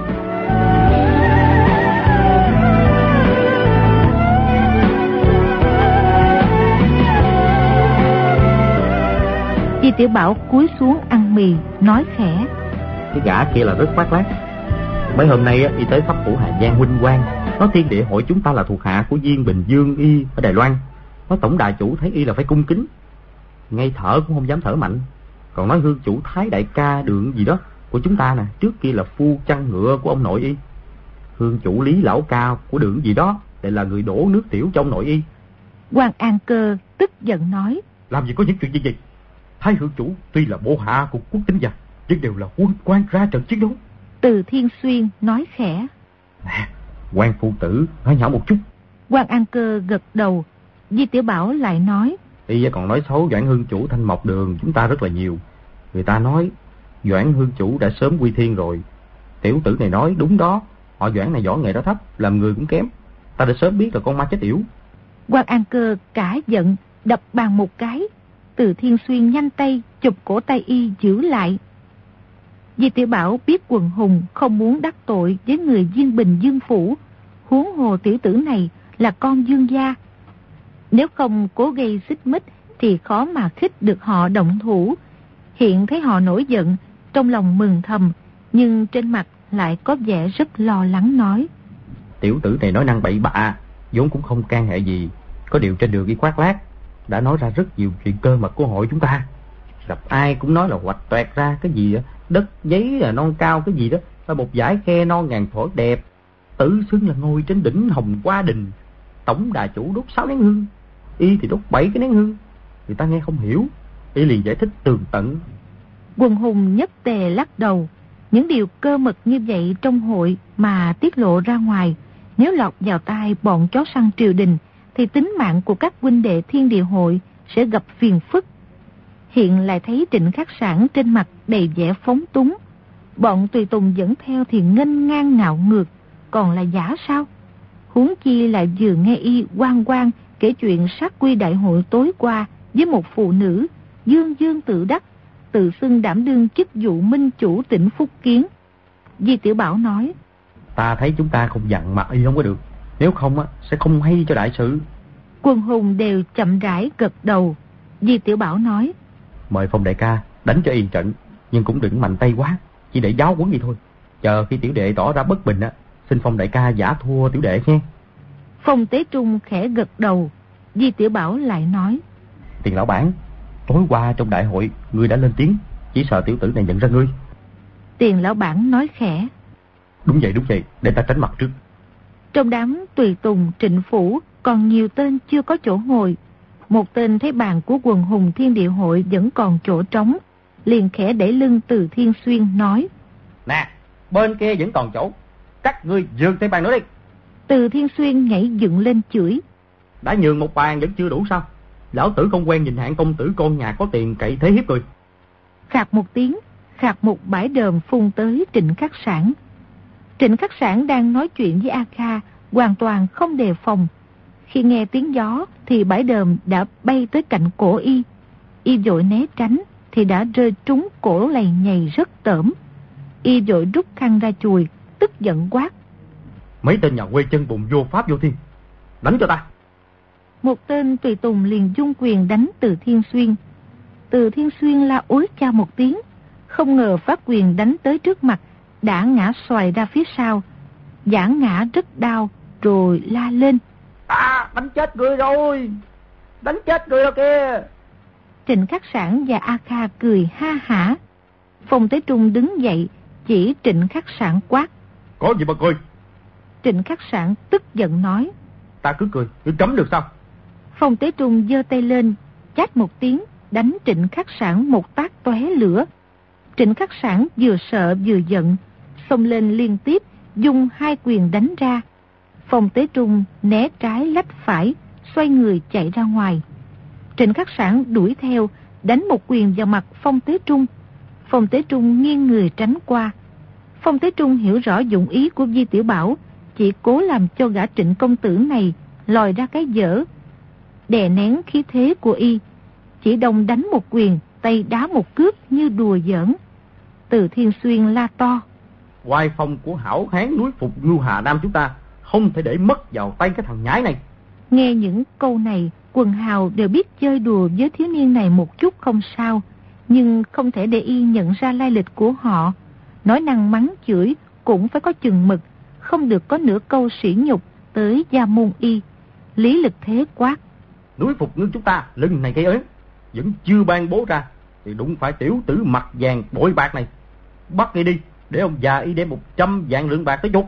Speaker 3: Di Tiểu Bảo cúi xuống ăn mì, nói khẽ:
Speaker 2: Cái gã kia là rất khoác lác. Mấy hôm nay y tới khắp phủ Hà Giang huynh quang, nói Thiên Địa Hội chúng ta là thuộc hạ của Viên Bình Dương y ở Đài Loan. Nói tổng đà chủ thấy y là phải cung kính, ngay thở cũng không dám thở mạnh. Còn nói hương chủ Thái đại ca Đường gì đó của chúng ta nè, trước kia là phu chăn ngựa của ông nội y. Hương chủ Lý lão ca của Đường gì đó lại là người đổ nước tiểu cho ông nội y.
Speaker 3: Quan An Cơ tức giận nói:
Speaker 4: Làm gì có những chuyện như vậy. Thái hương chủ tuy là bộ hạ của Quốc Tính Gia, nhưng đều là quân quan ra trận chiến đấu.
Speaker 3: Từ Thiên Xuyên nói khẽ:
Speaker 2: Nè, quan phu tử nói nhỏ một chút.
Speaker 3: Quan An Cơ gật đầu. Di Tiểu Bảo lại nói:
Speaker 2: Y còn nói xấu Doãn hương chủ Thanh Mộc Đường chúng ta rất là nhiều. Người ta nói Doãn hương chủ đã sớm quy thiên rồi. Tiểu tử này nói đúng đó, họ Doãn này võ nghệ đó thấp, làm người cũng kém. Ta đã sớm biết là con ma chết yểu.
Speaker 3: Quan An Cơ cả giận, đập bàn một cái. Từ Thiên Xuyên nhanh tay chụp cổ tay y giữ lại. Di Tiểu Bảo biết quần hùng không muốn đắc tội với người Viên Bình Dương phủ, huống hồ tiểu tử này là con Dương gia. Nếu không cố gây xích mích thì khó mà khích được họ động thủ. Hiện thấy họ nổi giận, trong lòng mừng thầm, nhưng trên mặt lại có vẻ rất lo lắng, nói:
Speaker 2: Tiểu tử này nói năng bậy bạ, vốn cũng không can hệ gì. Có điều trên đường đi khoác lác, đã nói ra rất nhiều chuyện cơ mật của hội chúng ta. Gặp ai cũng nói là hoạch toẹt ra cái gì đó, đất giấy là non cao cái gì đó, là một dải khe non ngàn thổi đẹp. Tự xưng là ngồi trên đỉnh Hồng Hoa Đình, tổng đà chủ đốt sáu nén hương, y thì đốt bảy cái nén hương. Người ta nghe không hiểu, y liền giải thích tường tận.
Speaker 3: Quần hùng nhất tề lắc đầu. Những điều cơ mật như vậy trong hội mà tiết lộ ra ngoài, nếu lọt vào tai bọn chó săn triều đình, thì tính mạng của các huynh đệ Thiên Địa Hội sẽ gặp phiền phức. Hiện lại thấy Trịnh Khắc Sảng trên mặt đầy vẻ phóng túng, bọn tùy tùng dẫn theo thì nghênh ngang ngạo ngược, còn là giả sao? Huống chi là vừa nghe y oan oan kể chuyện sát quy đại hội tối qua với một phụ nữ dương dương tự đắc, tự xưng đảm đương chức vụ minh chủ tỉnh Phúc Kiến. Di Tiểu Bảo nói:
Speaker 2: Ta thấy chúng ta không dặn mặt y không có được, nếu không á sẽ không hay cho đại sự.
Speaker 3: Quần hùng đều chậm rãi gật đầu. Di Tiểu Bảo nói:
Speaker 2: Mời Phong đại ca đánh cho yên trận, nhưng cũng đừng mạnh tay quá, chỉ để giáo huấn vậy thôi. Chờ khi tiểu đệ tỏ ra bất bình á, xin Phong đại ca giả thua tiểu đệ nghe.
Speaker 3: Phong Tế Trung khẽ gật đầu. Di Tiểu Bảo lại nói:
Speaker 2: Tiền lão bản, tối qua trong đại hội ngươi đã lên tiếng, chỉ sợ tiểu tử này nhận ra ngươi.
Speaker 3: Tiền lão bản nói khẽ:
Speaker 2: Đúng vậy đúng vậy, để ta tránh mặt trước.
Speaker 3: Trong đám tùy tùng Trịnh phủ, còn nhiều tên chưa có chỗ ngồi. Một tên thấy bàn của quần hùng Thiên Địa Hội vẫn còn chỗ trống, liền khẽ đẩy lưng Từ Thiên Xuyên nói:
Speaker 2: Nè, bên kia vẫn còn chỗ, các ngươi nhường thêm bàn nữa đi.
Speaker 3: Từ Thiên Xuyên nhảy dựng lên chửi:
Speaker 2: Đã nhường một bàn vẫn chưa đủ sao? Lão tử không quen nhìn hạng công tử con nhà có tiền cậy thế hiếp người.
Speaker 3: Khạc một tiếng, khạc một bãi đờm phun tới Trịnh Khắc Sản. Trịnh Khắc Sản đang nói chuyện với A Kha, hoàn toàn không đề phòng. Khi nghe tiếng gió thì bãi đờm đã bay tới cạnh cổ y. Y vội né tránh thì đã rơi trúng cổ lầy nhầy rất tởm. Y vội rút khăn ra chùi, tức giận quát:
Speaker 2: Mấy tên nhà quê chân bùn vô pháp vô thiên, đánh cho ta.
Speaker 3: Một tên tùy tùng liền dung quyền đánh Từ Thiên Xuyên. Từ Thiên Xuyên la ối chao một tiếng, không ngờ phát quyền đánh tới trước mặt, đã ngã xoài ra phía sau. Giả ngã rất đau, rồi la lên:
Speaker 2: À, đánh chết người rồi, đánh chết người rồi kìa.
Speaker 3: Trịnh Khắc Sản và A Kha cười ha hả. Phong Tế Trung đứng dậy, chỉ Trịnh Khắc Sản quát:
Speaker 4: Có gì mà cười?
Speaker 3: Trịnh Khắc Sản tức giận nói:
Speaker 2: Ta cứ cười, cứ cấm được sao?
Speaker 3: Phong Tế Trung giơ tay lên, chát một tiếng, đánh Trịnh Khắc Sản một tát tóe lửa. Trịnh Khắc Sản vừa sợ vừa giận, xông lên liên tiếp, dùng hai quyền đánh ra. Phong Tế Trung né trái lách phải, xoay người chạy ra ngoài. Trịnh Khắc Sản đuổi theo, đánh một quyền vào mặt Phong Tế Trung. Phong Tế Trung nghiêng người tránh qua. Phong Tế Trung hiểu rõ dụng ý của Di Tiểu Bảo, chỉ cố làm cho gã Trịnh công tử này lòi ra cái dở. Đè nén khí thế của y, chỉ đồng đánh một quyền, tay đá một cước như đùa giỡn. Từ Thiên Xuyên la to:
Speaker 2: Oai phong của hảo hán núi Phục Ngưu Hà Nam chúng ta không thể để mất vào tay cái thằng nhái này.
Speaker 3: Nghe những câu này, quần hào đều biết chơi đùa với thiếu niên này một chút không sao, nhưng không thể để y nhận ra lai lịch của họ. Nói năng mắng chửi cũng phải có chừng mực, không được có nửa câu sỉ nhục tới gia môn y. Lý Lực Thế quát:
Speaker 2: Núi Phục Ngưu chúng ta lưng này gây ớn, vẫn chưa ban bố ra thì đúng phải tiểu tử mặt vàng bội bạc này. Bắt y đi, để ông già y đem một trăm vạn lượng bạc tới chốt.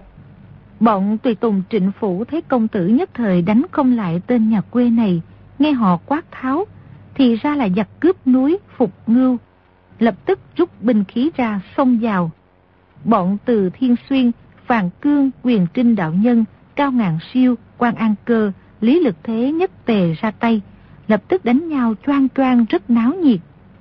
Speaker 3: Bọn tùy tùng Trịnh phủ thấy công tử nhất thời đánh không lại tên nhà quê này, nghe họ quát tháo thì ra là giặc cướp núi Phục Ngưu, lập tức rút binh khí ra xông vào. Bọn Từ Thiên Xuyên, Phàn Cương, Quyền Trinh đạo nhân, Cao Ngạn Siêu, Quan An Cơ, Lý Lực Thế nhất tề ra tay, lập tức đánh nhau choang choang rất náo nhiệt.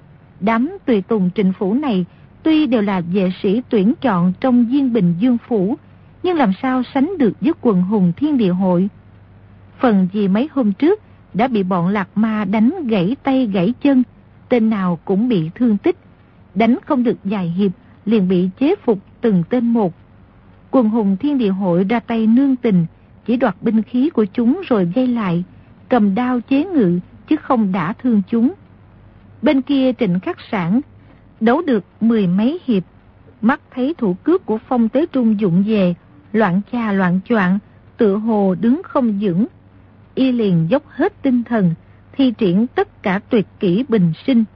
Speaker 3: Đám tùy tùng Trịnh phủ này tuy đều là vệ sĩ tuyển chọn trong Diên Bình Dương phủ, nhưng làm sao sánh được với quần hùng Thiên Địa Hội. Phần vì mấy hôm trước đã bị bọn Lạc Ma đánh gãy tay gãy chân, tên nào cũng bị thương tích, đánh không được vài hiệp liền bị chế phục từng tên một. Quần hùng Thiên Địa Hội ra tay nương tình, chỉ đoạt binh khí của chúng rồi vây lại, cầm đao chế ngự chứ không đả thương chúng. Bên kia Trịnh Khắc Sản đấu được mười mấy hiệp, mắt thấy thủ cước của Phong Tế Trung dụng về, loạn chà loạn choạng, tựa hồ đứng không vững. Y liền dốc hết tinh thần, thi triển tất cả tuyệt kỹ bình sinh.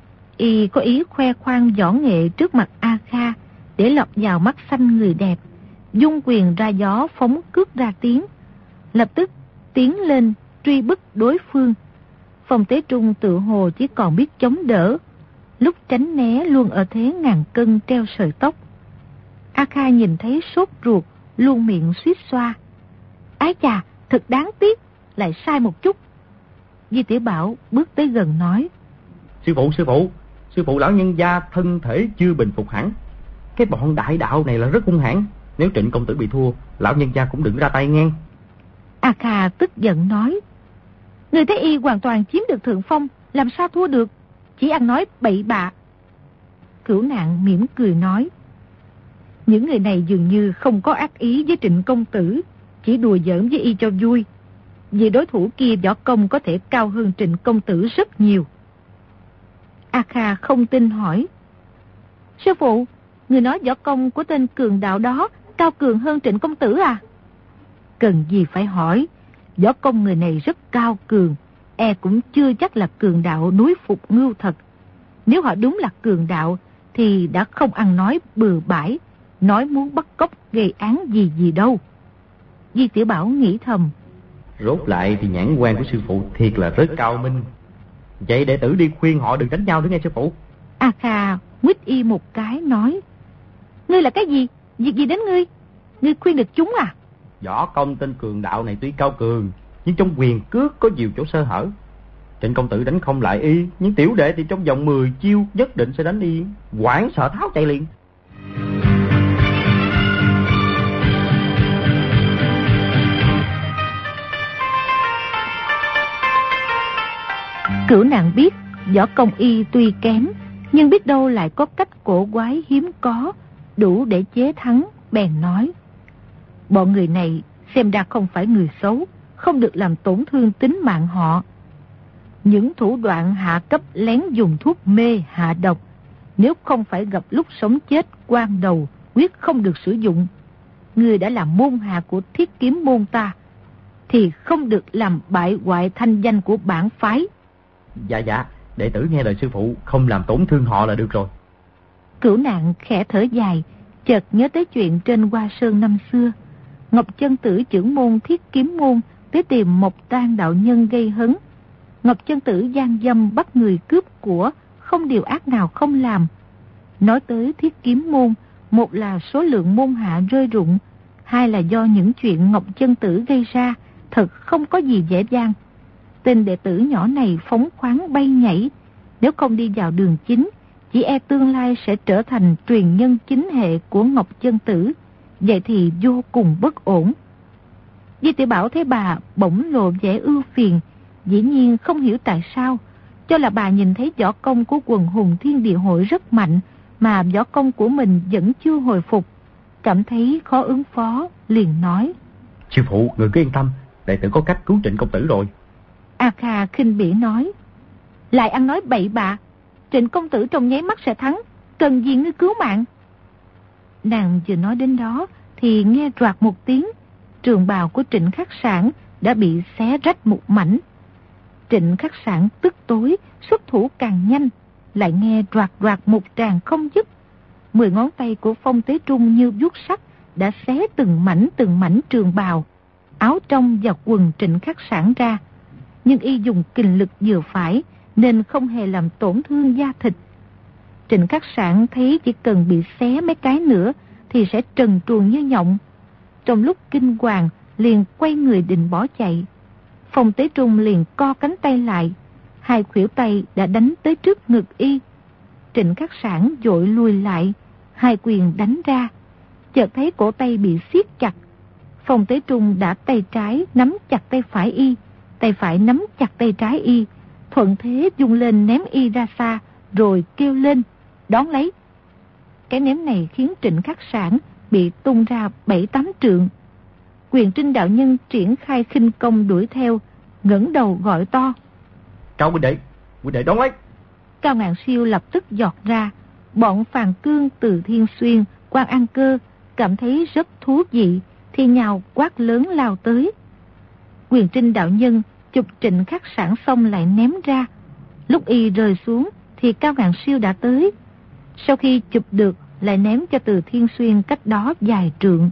Speaker 3: Y có ý khoe khoang võ nghệ trước mặt A Kha để lọt vào mắt xanh người đẹp, dung quyền ra gió phóng cước ra tiếng, lập tức tiến lên truy bức đối phương. Phong Tế Trung tự hồ chỉ còn biết chống đỡ, lúc tránh né luôn ở thế ngàn cân treo sợi tóc. A Kha nhìn thấy sốt ruột, luôn miệng suýt xoa: Ái chà, thật đáng tiếc, lại sai một chút. Di Tiểu Bảo bước tới gần nói:
Speaker 2: Sư phụ, sư phụ, sư phụ lão nhân gia thân thể chưa bình phục hẳn. Cái bọn đại đạo này là rất hung hãn, nếu Trịnh công tử bị thua, lão nhân gia cũng đừng ra tay nghe.
Speaker 3: A Kha tức giận nói: Người thấy y hoàn toàn chiếm được thượng phong, làm sao thua được, chỉ ăn nói bậy bạ. Cửu Nạn mỉm cười nói: Những người này dường như không có ác ý với Trịnh công tử, chỉ đùa giỡn với y cho vui. Vì đối thủ kia võ công có thể cao hơn Trịnh công tử rất nhiều. A Kha không tin hỏi: Sư phụ, người nói võ công của tên cường đạo đó cao cường hơn Trịnh công tử à? Cần gì phải hỏi, võ công người này rất cao cường, e cũng chưa chắc là cường đạo núi Phục Ngưu thật. Nếu họ đúng là cường đạo thì đã không ăn nói bừa bãi, nói muốn bắt cóc gây án gì gì đâu. Di Tiểu Bảo nghĩ thầm:
Speaker 2: Rốt lại thì nhãn quan của sư phụ thiệt là rất cao minh. Vậy đệ tử đi khuyên họ đừng đánh nhau nữa nghe sư phụ.
Speaker 3: A Kha nguýt y một cái nói: Ngươi là cái gì? Việc gì đến ngươi? Ngươi khuyên được chúng à?
Speaker 2: Võ công tên Cường Đạo này tuy cao cường, nhưng trong quyền cước có nhiều chỗ sơ hở. Trịnh công tử đánh không lại y, nhưng tiểu đệ thì trong vòng mười chiêu nhất định sẽ đánh y, hoảng sợ tháo chạy liền.
Speaker 3: Cửu Nạn biết võ công y tuy kém, nhưng biết đâu lại có cách cổ quái hiếm có, đủ để chế thắng, bèn nói: Bọn người này xem ra không phải người xấu, không được làm tổn thương tính mạng họ. Những thủ đoạn hạ cấp lén dùng thuốc mê hạ độc, nếu không phải gặp lúc sống chết quan đầu, quyết không được sử dụng. Người đã là môn hạ của Thiết Kiếm môn ta, thì không được làm bại hoại thanh danh của bản phái.
Speaker 2: Dạ dạ, đệ tử nghe lời sư phụ, không làm tổn thương họ là được rồi.
Speaker 3: Cửu Nạn khẽ thở dài, chợt nhớ tới chuyện trên Hoa Sơn năm xưa. Ngọc Chân Tử trưởng môn Thiết Kiếm môn tới tìm Mộc Tan đạo nhân gây hấn. Ngọc Chân Tử gian dâm bắt người cướp của, không điều ác nào không làm. Nói tới Thiết Kiếm môn, một là số lượng môn hạ rơi rụng, hai là do những chuyện Ngọc Chân Tử gây ra, thật không có gì dễ dàng. Tên đệ tử nhỏ này phóng khoáng bay nhảy, nếu không đi vào đường chính, chỉ e tương lai sẽ trở thành truyền nhân chính hệ của Ngọc Chân Tử, vậy thì vô cùng bất ổn. Di Tiểu Bảo thấy bà bỗng lộ vẻ ưu phiền, dĩ nhiên không hiểu tại sao, cho là bà nhìn thấy võ công của quần hùng Thiên Địa Hội rất mạnh, mà võ công của mình vẫn chưa hồi phục, cảm thấy khó ứng phó, liền nói:
Speaker 2: Sư phụ, người cứ yên tâm, đệ tử có cách cứu Trịnh công tử rồi.
Speaker 3: A Kha khinh bỉ nói: Lại ăn nói bậy bạ, Trịnh công tử trong nháy mắt sẽ thắng, cần gì ngươi cứu mạng? Nàng vừa nói đến đó thì nghe roạt một tiếng, trường bào của Trịnh Khắc Sảng đã bị xé rách một mảnh. Trịnh Khắc Sảng tức tối, xuất thủ càng nhanh, lại nghe roạt roạt một tràng không dứt. Mười ngón tay của Phong Tế Trung như vuốt sắt đã xé từng mảnh từng mảnh trường bào, áo trong và quần Trịnh Khắc Sảng ra. Nhưng y dùng kình lực vừa phải nên không hề làm tổn thương da thịt. Trịnh Khắc Sảng thấy chỉ cần bị xé mấy cái nữa thì sẽ trần truồng như nhộng. Trong lúc kinh hoàng liền quay người định bỏ chạy. Phong Tế Trung liền co cánh tay lại, hai khuỷu tay đã đánh tới trước ngực y. Trịnh Khắc Sảng vội lùi lại, hai quyền đánh ra, chợt thấy cổ tay bị siết chặt. Phong Tế Trung đã tay trái nắm chặt tay phải y, tay phải nắm chặt tay trái y, thuận thế vung lên ném y ra xa, rồi kêu lên: Đón lấy! Cái ném này khiến Trịnh Khắc Sảng bị tung ra bảy tám trượng. Quyền Trinh đạo nhân triển khai khinh công đuổi theo, ngẩng đầu gọi to:
Speaker 2: Cao huynh đệ, huynh đệ đón lấy!
Speaker 3: Cao Ngạn Siêu lập tức giọt ra. Bọn Phàn Cương, Từ Thiên Xuyên, Quan An Cơ cảm thấy rất thú vị, thì nhào quát lớn lao tới. Quyền Trinh đạo nhân chụp Trịnh Khắc Sảng xong lại ném ra. Lúc y rơi xuống thì Cao Ngạn Siêu đã tới. Sau khi chụp được lại ném cho Từ Thiên Xuyên cách đó vài trượng.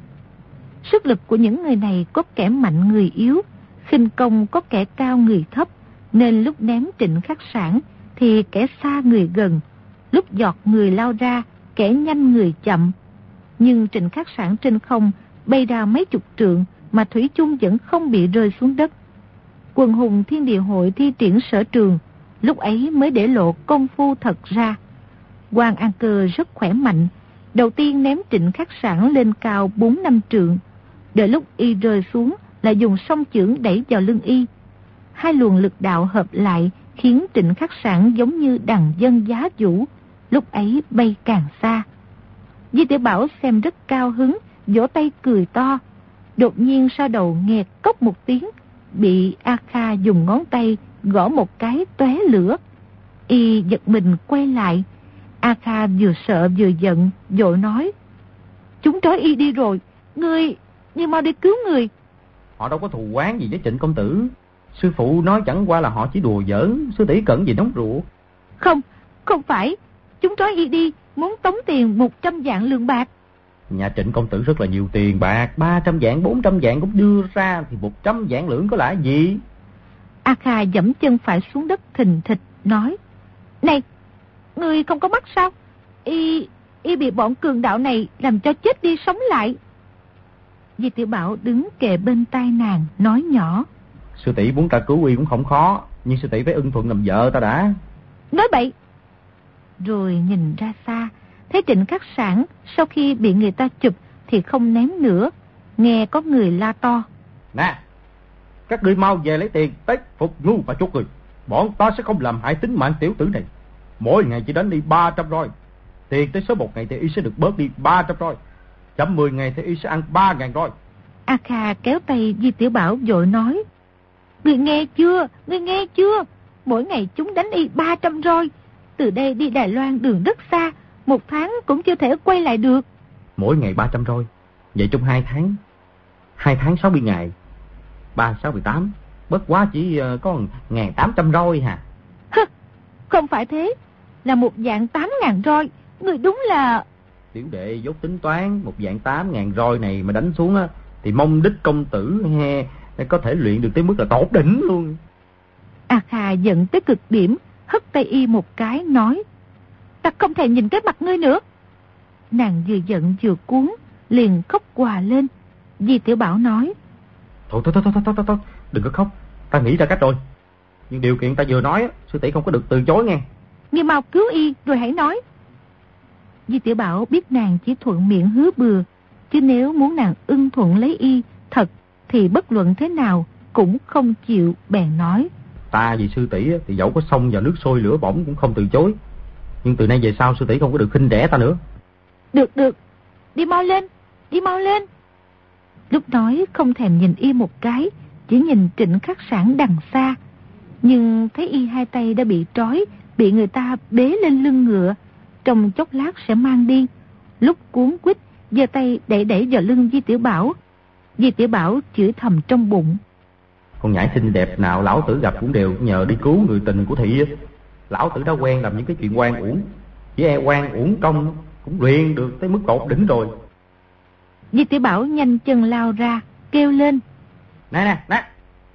Speaker 3: Sức lực của những người này có kẻ mạnh người yếu, khinh công có kẻ cao người thấp, nên lúc ném Trịnh Khắc Sảng thì kẻ xa người gần, lúc giọt người lao ra, kẻ nhanh người chậm. Nhưng Trịnh Khắc Sảng trên không bay ra mấy chục trượng mà thủy chung vẫn không bị rơi xuống đất. Quần hùng Thiên Địa Hội thi triển sở trường, lúc ấy mới để lộ công phu thật ra. Quan An Cơ rất khỏe mạnh, đầu tiên ném Trịnh Khắc Sảng lên cao bốn năm trượng, đợi lúc y rơi xuống lại dùng song chưởng đẩy vào lưng y. Hai luồng lực đạo hợp lại khiến Trịnh Khắc Sảng giống như đằng dân giá vũ, lúc ấy bay càng xa. Di Tiểu Bảo xem rất cao hứng, vỗ tay cười to. Đột nhiên sau đầu nghe cốc một tiếng, bị A Kha dùng ngón tay gõ một cái tóe lửa. Y giật mình quay lại. A Kha vừa sợ vừa giận, vội nói: Chúng trói y đi rồi, ngươi, ngươi mau đi cứu người.
Speaker 2: Họ đâu có thù oán gì với Trịnh công tử. Sư phụ nói chẳng qua là họ chỉ đùa giỡn, sư tỷ cẩn gì nóng ruột.
Speaker 3: Không, không phải, chúng trói y đi, muốn tống tiền một trăm vạn lượng bạc.
Speaker 2: Nhà Trịnh công tử rất là nhiều tiền bạc, ba trăm vạn, bốn trăm vạn cũng đưa ra, thì một trăm vạn lượng có là gì?
Speaker 3: A Kha giẫm chân phải xuống đất thình thịch nói: Này, ngươi không có mắt sao? Y, y bị bọn cường đạo này làm cho chết đi sống lại. Di Tiểu Bảo đứng kề bên tai nàng nói nhỏ:
Speaker 2: Sư tỷ muốn ta cứu y cũng không khó, nhưng sư tỷ phải ưng thuận làm vợ ta đã.
Speaker 3: Nói bậy. Rồi nhìn ra xa, thấy Trịnh Khắc Sản sau khi bị người ta chụp thì không ném nữa. Nghe có người la to:
Speaker 4: Nè, các ngươi mau về lấy tiền, tết phục ngu và chốt người. Bọn ta sẽ không làm hại tính mạng tiểu tử này. Mỗi ngày chỉ đánh đi ba trăm roi. Tiền tới số một ngày thì y sẽ được bớt đi ba trăm roi. Chậm mười ngày thì y sẽ ăn ba ngàn roi.
Speaker 3: A Kha kéo tay Di Tiểu Bảo vội nói: Ngươi nghe chưa, ngươi nghe chưa? Mỗi ngày chúng đánh y ba trăm roi. Từ đây đi Đài Loan đường rất xa, một tháng cũng chưa thể quay lại được.
Speaker 2: Mỗi ngày ba trăm roi. Vậy trong hai tháng, hai tháng sáu mươi ngày, ba sáu mười tám, bất quá chỉ uh, có một nghìn tám trăm roi hả?
Speaker 3: Hừ, không phải thế, là một dạng tám ngàn roi. Người đúng là...
Speaker 2: Tiểu đệ dốt tính toán, một dạng tám ngàn roi này mà đánh xuống á, thì mong đích công tử he có thể luyện được tới mức là tột đỉnh luôn.
Speaker 3: A Kha giận tới cực điểm, hất tay y một cái nói: Ta không thể nhìn cái mặt ngươi nữa. Nàng vừa giận vừa cuốn, liền khóc òa lên. Di Tiểu Bảo nói:
Speaker 2: Thôi thôi thôi thôi thôi thôi, thôi. Đừng có khóc, ta nghĩ ra cách rồi. Nhưng điều kiện ta vừa nói, sư tỷ không có được từ chối nghe.
Speaker 3: Ngươi mau cứu y rồi hãy nói. Di Tiểu Bảo biết nàng chỉ thuận miệng hứa bừa, chứ nếu muốn nàng ưng thuận lấy y thật thì bất luận thế nào cũng không chịu, bèn nói:
Speaker 2: Ta vì sư tỷ thì dẫu có xông vào nước sôi lửa bỏng cũng không từ chối. Nhưng từ nay về sau sư tỷ không có được khinh rẻ ta nữa.
Speaker 3: Được được, đi mau lên, đi mau lên. Lúc nói không thèm nhìn y một cái, chỉ nhìn Trịnh Khắc Sản đằng xa. Nhưng thấy y hai tay đã bị trói, bị người ta bế lên lưng ngựa, trong chốc lát sẽ mang đi. Lúc cuốn quýt giơ tay đẩy đẩy vào lưng Di Tiểu Bảo. Di Tiểu Bảo chửi thầm trong bụng:
Speaker 2: Con nhãi xinh đẹp nào lão tử gặp cũng đều nhờ đi cứu người tình của thị. Lão tử đã quen làm những cái chuyện oan uổng, chỉ e oan uổng công cũng luyện được tới mức tột đỉnh rồi.
Speaker 3: Di Tiểu Bảo nhanh chân lao ra, kêu lên:
Speaker 2: Nè nè nè,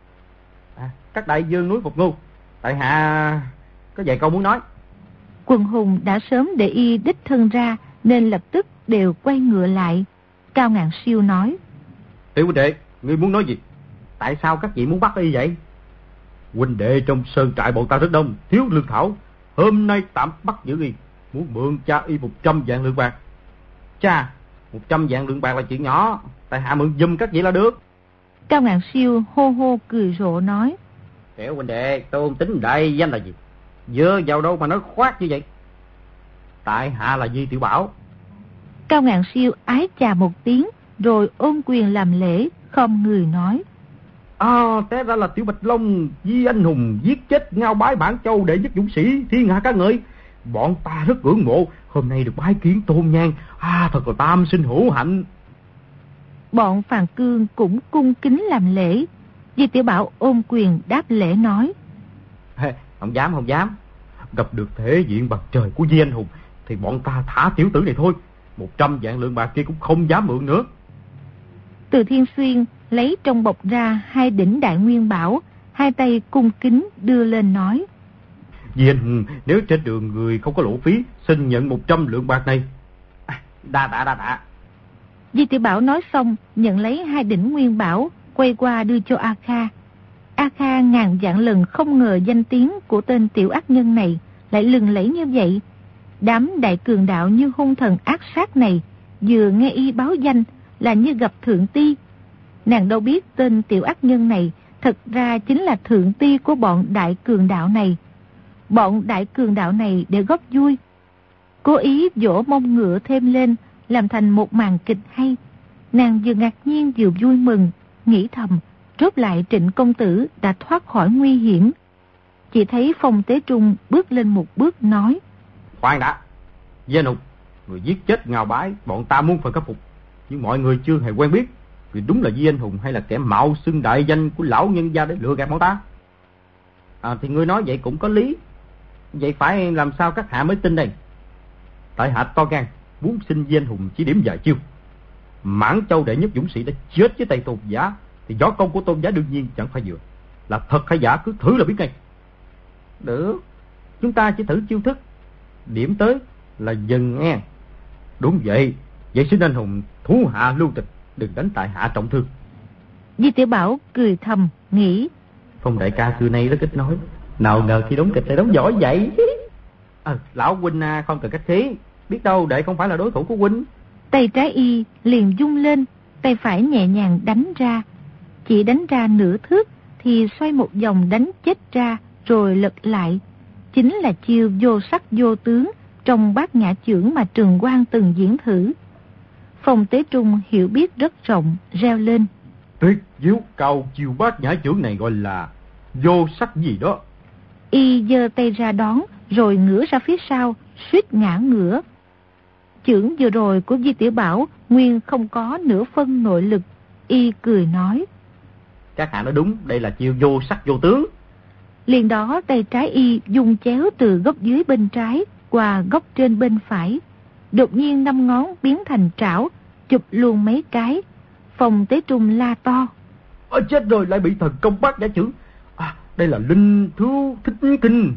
Speaker 2: à, các đại vương núi Phục Ngu, tại hạ có vài câu muốn nói.
Speaker 3: Quần hùng đã sớm để y đích thân ra, nên lập tức đều quay ngựa lại. Cao Ngạn Siêu nói:
Speaker 4: Tiểu huynh đệ, ngươi muốn nói gì?
Speaker 2: Tại sao các vị muốn bắt y vậy?
Speaker 4: Huynh đệ trong sơn trại bọn ta rất đông, thiếu lương thảo. Hôm nay tạm bắt giữ y, muốn mượn cha y một trăm vạn lượng bạc.
Speaker 2: Cha, một trăm vạn lượng bạc là chuyện nhỏ, tại hạ mượn giùm các vị là được.
Speaker 3: Cao Ngạn Siêu hô hô cười rộ nói:
Speaker 2: Tiểu huynh đệ, Tôn tính đại danh là gì? Dơ vào đâu mà nói khoác như vậy? Tại hạ là Di Tiểu Bảo.
Speaker 3: Cao Ngạn Siêu ái chà một tiếng, rồi ôm quyền làm lễ, không người nói:
Speaker 4: À, té ra là Tiểu Bạch Long, Di anh hùng giết chết Ngao Bái Bản Châu đệ nhất dũng sĩ, thiên hạ ca ngợi. Bọn ta rất ngưỡng mộ, hôm nay được bái kiến Tôn Nhan, à thật là tam sinh hữu hạnh.
Speaker 3: Bọn Phàn Cương cũng cung kính làm lễ. Di Tiểu Bảo ôm quyền đáp lễ nói:
Speaker 2: Không dám, không dám.
Speaker 4: Gặp được thể diện bằng trời của Di anh hùng thì bọn ta thả tiểu tử này thôi. Một trăm vạn lượng bạc kia cũng không dám mượn nữa.
Speaker 3: Từ Thiên Xuyên lấy trong bọc ra hai đỉnh đại nguyên bảo, hai tay cung kính đưa lên nói:
Speaker 4: Di anh hùng, nếu trên đường người không có lộ phí, xin nhận một trăm lượng bạc này.
Speaker 2: À, đa tạ đa tạ.
Speaker 3: Di Tiểu Bảo nói xong, nhận lấy hai đỉnh nguyên bảo, quay qua đưa cho A Kha. A Kha ngàn vạn lần không ngờ danh tiếng của tên tiểu ác nhân này lại lừng lẫy như vậy. Đám đại cường đạo như hung thần ác sát này, vừa nghe y báo danh là như gặp thượng ti. Nàng đâu biết tên tiểu ác nhân này thật ra chính là thượng ti của bọn đại cường đạo này. Bọn đại cường đạo này để góp vui, cố ý vỗ mông ngựa thêm lên, làm thành một màn kịch hay. Nàng vừa ngạc nhiên vừa vui mừng, nghĩ thầm rốt lại Trịnh công tử đã thoát khỏi nguy hiểm. Chỉ thấy Phong Tế Trung bước lên một bước nói:
Speaker 4: Khoan đã, Di anh hùng, người giết chết Ngao Bái, bọn ta muốn phần khắc phục, nhưng mọi người chưa hề quen biết vì đúng là Di anh hùng hay là kẻ mạo xưng đại danh của lão nhân gia để lừa gạt bọn ta.
Speaker 2: À, thì ngươi nói vậy cũng có lý. Vậy phải làm sao các hạ mới tin đây?
Speaker 4: Tại hạ to gan muốn xin Di anh hùng chỉ điểm vài chiêu, Mãn Châu đệ nhất dũng sĩ đã chết với tay Tôn Giá, thì võ công của Tôn Giá đương nhiên chẳng phải vừa. Là thật hay giả cứ thử là biết ngay.
Speaker 2: Được, chúng ta chỉ thử chiêu thức, điểm tới là dừng nghe.
Speaker 4: Đúng vậy, vậy xin anh hùng thủ hạ lưu tình, đừng đánh tại hạ trọng thương.
Speaker 3: Di Tiểu Bảo cười thầm, nghĩ:
Speaker 2: Phong đại ca xưa nay rất ít nói, nào ngờ khi đóng kịch lại đóng giỏi vậy. À, lão huynh à, không cần khách khí, biết đâu đệ không phải là đối thủ của huynh.
Speaker 3: Tay trái y liền rung lên, tay phải nhẹ nhàng đánh ra. Chỉ đánh ra nửa thước thì xoay một vòng đánh chết ra rồi lật lại. Chính là chiêu vô sắc vô tướng trong Bát Nhã Chưởng mà Trường Quang từng diễn thử. Phong Tế Trung hiểu biết rất rộng, reo lên:
Speaker 4: Tuyệt diệu cao chiêu Bát Nhã Chưởng này gọi là vô sắc gì đó.
Speaker 3: Y giơ tay ra đón, rồi ngửa ra phía sau, suýt ngã ngửa. Chưởng vừa rồi của Di Tiểu Bảo nguyên không có nửa phân nội lực. Y cười nói:
Speaker 2: Các hạ nói đúng, đây là chiêu vô sắc vô tướng.
Speaker 3: Liền đó tay trái y dùng chéo từ góc dưới bên trái qua góc trên bên phải. Đột nhiên năm ngón biến thành trảo, chụp luôn mấy cái. Phong Tế Trung la to:
Speaker 4: Ôi chết rồi, lại bị thần công Bát Nhã Chưởng. À, đây là linh thú thích kinh.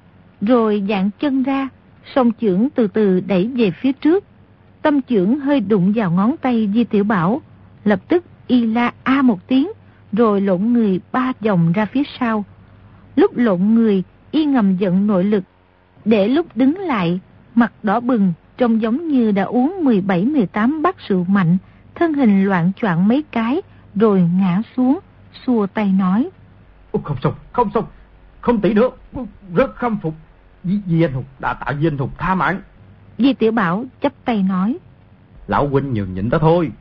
Speaker 3: Rồi dạng chân ra, song chưởng từ từ đẩy về phía trước. Tâm chưởng hơi đụng vào ngón tay Di Tiểu Bảo. Lập tức y la a một tiếng, rồi lộn người ba vòng ra phía sau. Lúc lộn người, y ngầm giận nội lực, để lúc đứng lại, mặt đỏ bừng, trông giống như đã uống mười bảy mười tám bát rượu mạnh, thân hình loạn choạng mấy cái, rồi ngã xuống, xua tay nói:
Speaker 4: Ủa, không xong, không xong, không tỷ nữa, rất khâm phục. Di, Di anh hùng, đã tạ Di anh hùng tha mạng.
Speaker 3: Di Tiểu Bảo chắp tay nói:
Speaker 2: Lão huynh nhường nhịn đó thôi.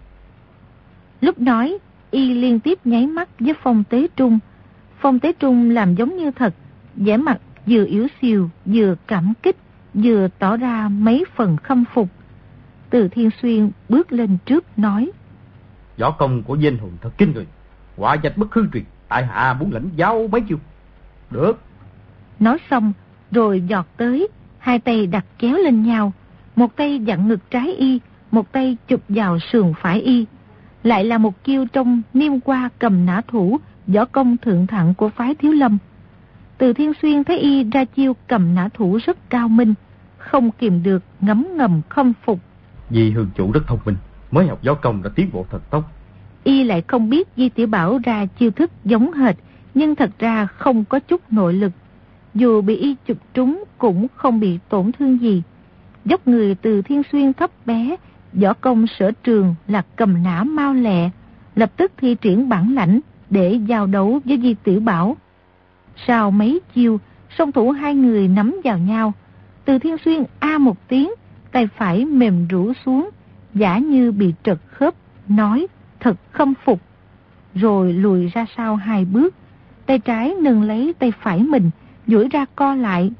Speaker 3: Lúc nói, y liên tiếp nháy mắt với Phong Tế Trung. Phong Tế Trung làm giống như thật, vẻ mặt vừa yếu xìu, vừa cảm kích, vừa tỏ ra mấy phần khâm phục. Từ Thiên Xuyên bước lên trước nói:
Speaker 4: Võ công của Di anh hùng thật kinh người, quả danh bất hư truyền, tại hạ muốn lãnh giáo mấy chiêu. Được.
Speaker 3: Nói xong rồi giọt tới, hai tay đặt chéo lên nhau, một tay dặn ngực trái y, một tay chụp vào sườn phải y. Lại là một chiêu trong Niêm Qua Cầm Nã Thủ, võ công thượng thặng của phái Thiếu Lâm. Từ Thiên Xuyên thấy y ra chiêu cầm nã thủ rất cao minh, không kìm được ngấm ngầm khâm phục.
Speaker 4: Di hương chủ rất thông minh, mới học võ công đã tiến bộ thật tốc.
Speaker 3: Y lại không biết Di Tiểu Bảo ra chiêu thức giống hệt, nhưng thật ra không có chút nội lực. Dù bị y chụp trúng cũng không bị tổn thương gì. Dốc người Từ Thiên Xuyên thấp bé, võ công sở trường là cầm nã mau lẹ, lập tức thi triển bản lãnh để giao đấu với Di Tiểu Bảo. Sau mấy chiêu, song thủ hai người nắm vào nhau. Từ Thiên Xuyên a một tiếng, tay phải mềm rũ xuống, giả như bị trật khớp, nói thật khâm phục. Rồi lùi ra sau hai bước, tay trái nâng lấy tay phải mình, duỗi ra co lại,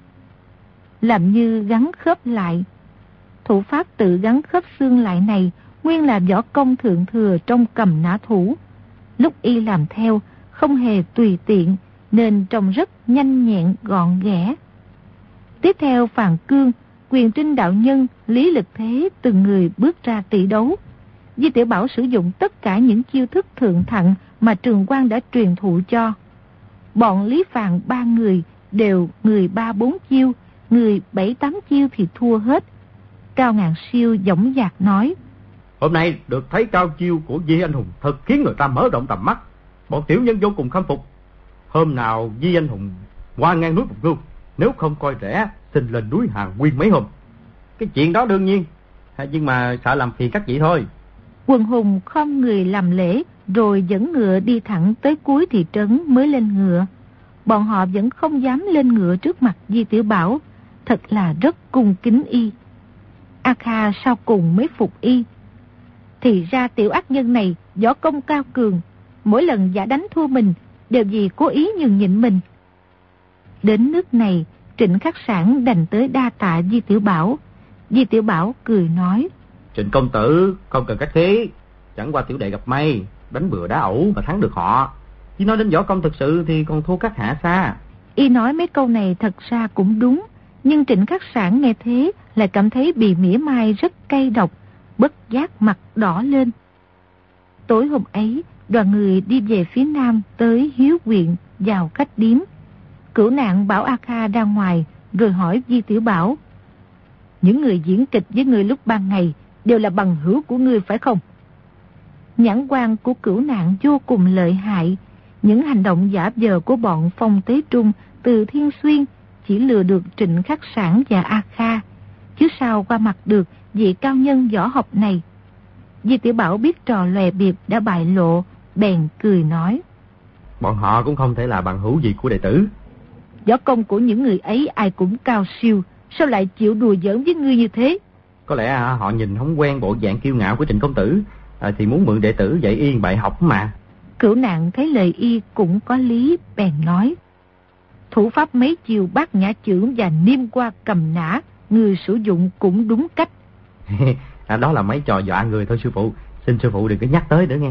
Speaker 3: làm như gắn khớp lại. Thủ pháp tự gắn khớp xương lại này nguyên là võ công thượng thừa trong cầm nã thủ. Lúc y làm theo không hề tùy tiện, nên trông rất nhanh nhẹn gọn ghẽ. Tiếp theo Phàn Cương, Quyền Trinh đạo nhân, Lý Lực Thế từng người bước ra tỷ đấu. Di Tiểu Bảo sử dụng tất cả những chiêu thức thượng thặng mà Trường Quang đã truyền thụ cho. Bọn Lý Phàn ba người đều người ba bốn chiêu, người bảy tám chiêu thì thua hết. Cao Ngạn Siêu dõng dạc nói:
Speaker 4: Hôm nay được thấy cao chiêu của Di anh hùng thật khiến người ta mở rộng tầm mắt. Bọn tiểu nhân vô cùng khâm phục. Hôm nào Di anh hùng qua ngang núi Phục Ngưu, nếu không coi rẻ xin lên núi Hàng Nguyên mấy hôm.
Speaker 2: Cái chuyện đó đương nhiên, nhưng mà sợ làm phiền các vị thôi.
Speaker 3: Quần hùng khom người làm lễ, rồi dẫn ngựa đi thẳng tới cuối thị trấn mới lên ngựa. Bọn họ vẫn không dám lên ngựa trước mặt Di Tiểu Bảo, thật là rất cung kính y. A Kha sau cùng mới phục y. Thì ra tiểu ác nhân này võ công cao cường, mỗi lần giả đánh thua mình đều vì cố ý nhường nhịn mình. Đến nước này, Trịnh Khắc Sản đành tới đa tạ Di Tiểu Bảo. Di Tiểu Bảo cười nói:
Speaker 2: Trịnh công tử không cần khách khí, chẳng qua tiểu đệ gặp may, đánh bừa đá ẩu mà thắng được họ. Chỉ nói đến võ công thực sự thì còn thua các hạ xa.
Speaker 3: Y nói mấy câu này thật ra cũng đúng, nhưng Trịnh Khắc Sản nghe thế lại cảm thấy bị mỉa mai rất cay độc, bất giác mặt đỏ lên. Tối hôm ấy, đoàn người đi về phía nam tới Hiếu Huyện vào khách điếm. Cửu Nạn bảo A Kha ra ngoài rồi hỏi Di Tiểu Bảo: những người diễn kịch với người lúc ban ngày đều là bằng hữu của ngươi phải không? Nhãn quan của Cửu Nạn vô cùng lợi hại. Những hành động giả vờ của bọn Phong Tế Trung, Từ Thiên Xuyên chỉ lừa được Trịnh Khắc Sản và A Kha, chứ sao qua mặt được vị cao nhân võ học này. Di Tiểu Bảo biết trò lòe biệt đã bại lộ, bèn cười nói:
Speaker 2: bọn họ cũng không thể là bằng hữu gì của đệ tử.
Speaker 3: Võ công của những người ấy ai cũng cao siêu, sao lại chịu đùa giỡn với ngươi như thế?
Speaker 2: Có lẽ họ nhìn không quen bộ dạng kiêu ngạo của Trịnh công tử, à, thì muốn mượn đệ tử dạy y bài học mà.
Speaker 3: Cửu Nạn thấy lời y cũng có lý, bèn nói: thủ pháp mấy chiều bát nhã chưởng và niêm qua cầm nã, người sử dụng cũng đúng cách.
Speaker 2: À, đó là mấy trò dọa người thôi sư phụ, xin sư phụ đừng có nhắc tới nữa nghe.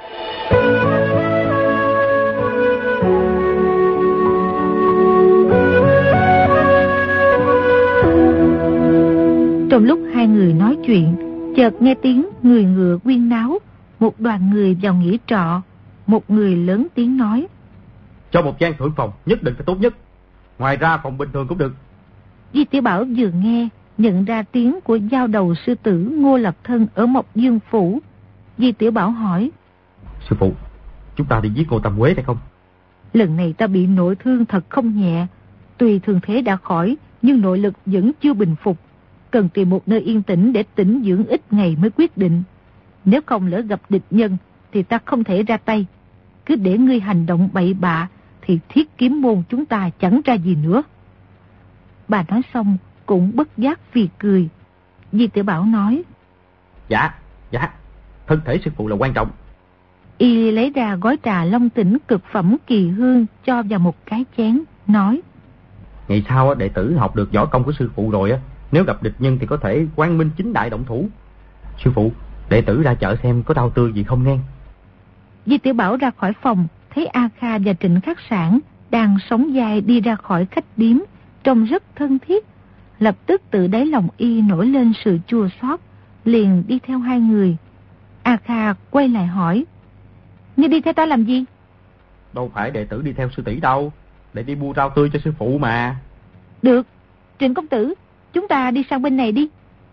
Speaker 3: Trong lúc hai người nói chuyện, chợt nghe tiếng người ngựa quyên náo. Một đoàn người vào nghỉ trọ. Một người lớn tiếng nói:
Speaker 2: cho một gian thượng phòng, nhất định phải tốt nhất. Ngoài ra phòng bình thường cũng được.
Speaker 3: Di Tiểu Bảo vừa nghe, nhận ra tiếng của giao đầu sư tử Ngô Lập Thân ở Mộc Dương Phủ. Di Tiểu Bảo hỏi:
Speaker 2: sư phụ, chúng ta đi giết Ngô Tam Quế phải không?
Speaker 3: Lần này ta bị nội thương thật không nhẹ. Tuy thương thế đã khỏi, nhưng nội lực vẫn chưa bình phục. Cần tìm một nơi yên tĩnh để tĩnh dưỡng ít ngày mới quyết định. Nếu không lỡ gặp địch nhân thì ta không thể ra tay. Cứ để ngươi hành động bậy bạ thì Thiết Kiếm môn chúng ta chẳng ra gì nữa. Bà nói xong cũng bất giác vì cười. Di Tiểu Bảo nói:
Speaker 2: Dạ, dạ, thân thể sư phụ là quan trọng.
Speaker 3: Y lấy ra gói trà Long Tỉnh cực phẩm kỳ hương cho vào một cái chén, nói:
Speaker 2: ngày sau đệ tử học được võ công của sư phụ rồi á, nếu gặp địch nhân thì có thể quang minh chính đại động thủ. Sư phụ, đệ tử ra chợ xem có rau tươi gì không nghe.
Speaker 3: Di Tiểu Bảo ra khỏi phòng, thấy A Kha và Trịnh Khắc Sản đang sóng vai đi ra khỏi khách điếm, trông rất thân thiết. Lập tức tự đáy lòng y nổi lên sự chua xót, liền đi theo hai người. A Kha quay lại hỏi: ngươi đi theo ta làm gì?
Speaker 2: Đâu phải đệ tử đi theo sư tỷ đâu, để đi mua rau tươi cho sư phụ mà.
Speaker 3: Được, Trịnh công tử, chúng ta đi sang bên này đi.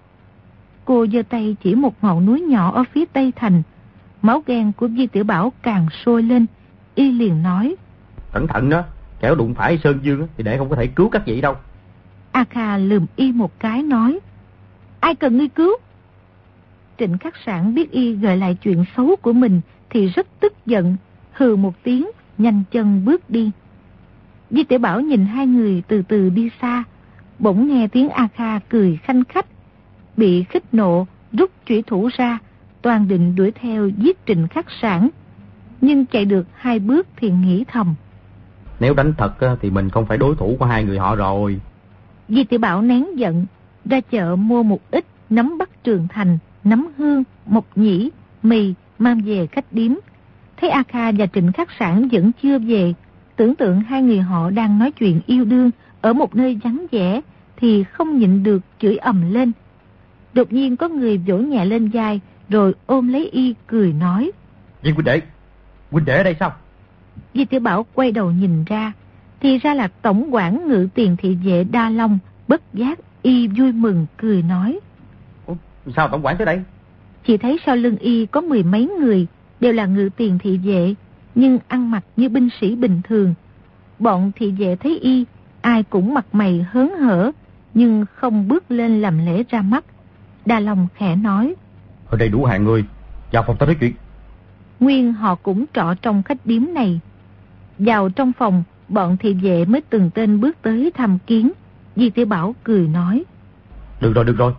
Speaker 3: Cô giơ tay chỉ một ngọn núi nhỏ ở phía tây thành. Máu ghen của Di Tiểu Bảo càng sôi lên. Y liền nói:
Speaker 2: cẩn thận đó, kẻo đụng phải Sơn Dương thì đệ không có thể cứu các vị đâu.
Speaker 3: A Kha lườm y một cái nói: ai cần ngươi cứu? Trịnh Khắc Sản biết y gợi lại chuyện xấu của mình thì rất tức giận, hừ một tiếng, nhanh chân bước đi. Di Tiểu Bảo nhìn hai người từ từ đi xa, bỗng nghe tiếng A Kha cười khanh khách, bị khích nộ rút chủy thủ ra, toàn định đuổi theo giết Trịnh Khắc Sản. Nhưng chạy được hai bước thì nghĩ thầm:
Speaker 2: nếu đánh thật thì mình không phải đối thủ của hai người họ rồi.
Speaker 3: Di Tiểu Bảo nén giận, ra chợ mua một ít nấm Bắc Trường Thành, nấm hương, mộc nhĩ, mì mang về khách điếm. Thấy A Kha và Trịnh Khắc Sản vẫn chưa về, tưởng tượng hai người họ đang nói chuyện yêu đương ở một nơi vắng vẻ thì không nhịn được chửi ầm lên. Đột nhiên có người vỗ nhẹ lên vai rồi ôm lấy y cười nói:
Speaker 2: Di huynh đệ, huynh đệ ở đây sao?
Speaker 3: Di Tiểu Bảo quay đầu nhìn ra, thì ra là tổng quản ngự tiền thị vệ Đa Long. Bất giác y vui mừng cười nói:
Speaker 2: Ủa, sao tổng quản tới đây?
Speaker 3: Chỉ thấy sau lưng y có mười mấy người, đều là ngự tiền thị vệ, nhưng ăn mặc như binh sĩ bình thường. Bọn thị vệ thấy y, ai cũng mặt mày hớn hở, nhưng không bước lên làm lễ ra mắt. Đa Long khẽ nói:
Speaker 2: ở đây đủ hạng người, vào phòng ta nói chuyện.
Speaker 3: Nguyên họ cũng trọ trong khách điếm này. Vào trong phòng, bọn thị vệ mới từng tên bước tới thăm kiến. Di Tiểu Bảo cười nói:
Speaker 2: được rồi, được rồi.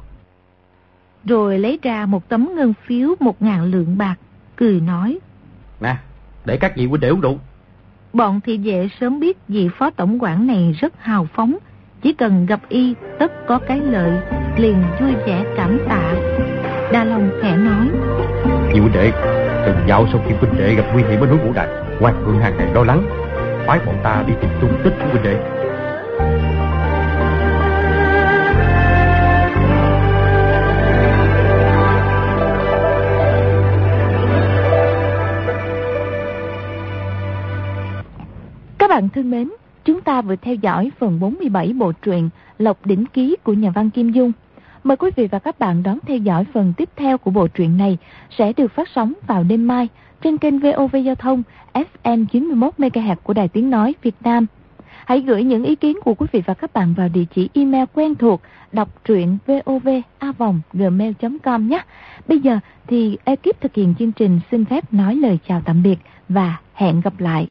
Speaker 3: Rồi lấy ra một tấm ngân phiếu một ngàn lượng bạc, cười nói:
Speaker 2: nè, để các vị huynh đệ uống rượu.
Speaker 3: Bọn thị vệ sớm biết vị phó tổng quản này rất hào phóng, chỉ cần gặp y tất có cái lợi, liền vui vẻ cảm tạ. Đa Long khẽ nói:
Speaker 2: Vị huynh đệ, từng dạo sau khi huynh đệ gặp nguy hiểm ở núi Vũ Đại, Hoàng thượng hàng ngày lo lắng, phái bọn ta đi tìm tung tích của huynh đệ.
Speaker 1: vừa theo dõi phần bốn mươi bảy bộ truyện Lộc Đỉnh Ký của nhà văn Kim Dung. Mời quý vị và các bạn đón theo dõi phần tiếp theo của bộ truyện này sẽ được phát sóng vào đêm mai trên kênh vê o vê Giao thông ép em chín mươi mốt mê ga héc của Đài Tiếng Nói Việt Nam. Hãy gửi những ý kiến của quý vị và các bạn vào địa chỉ email quen thuộc đọc truyện vov a vòng gmail chấm com nhé. Bây giờ thì ekip thực hiện chương trình xin phép nói lời chào tạm biệt và hẹn gặp lại.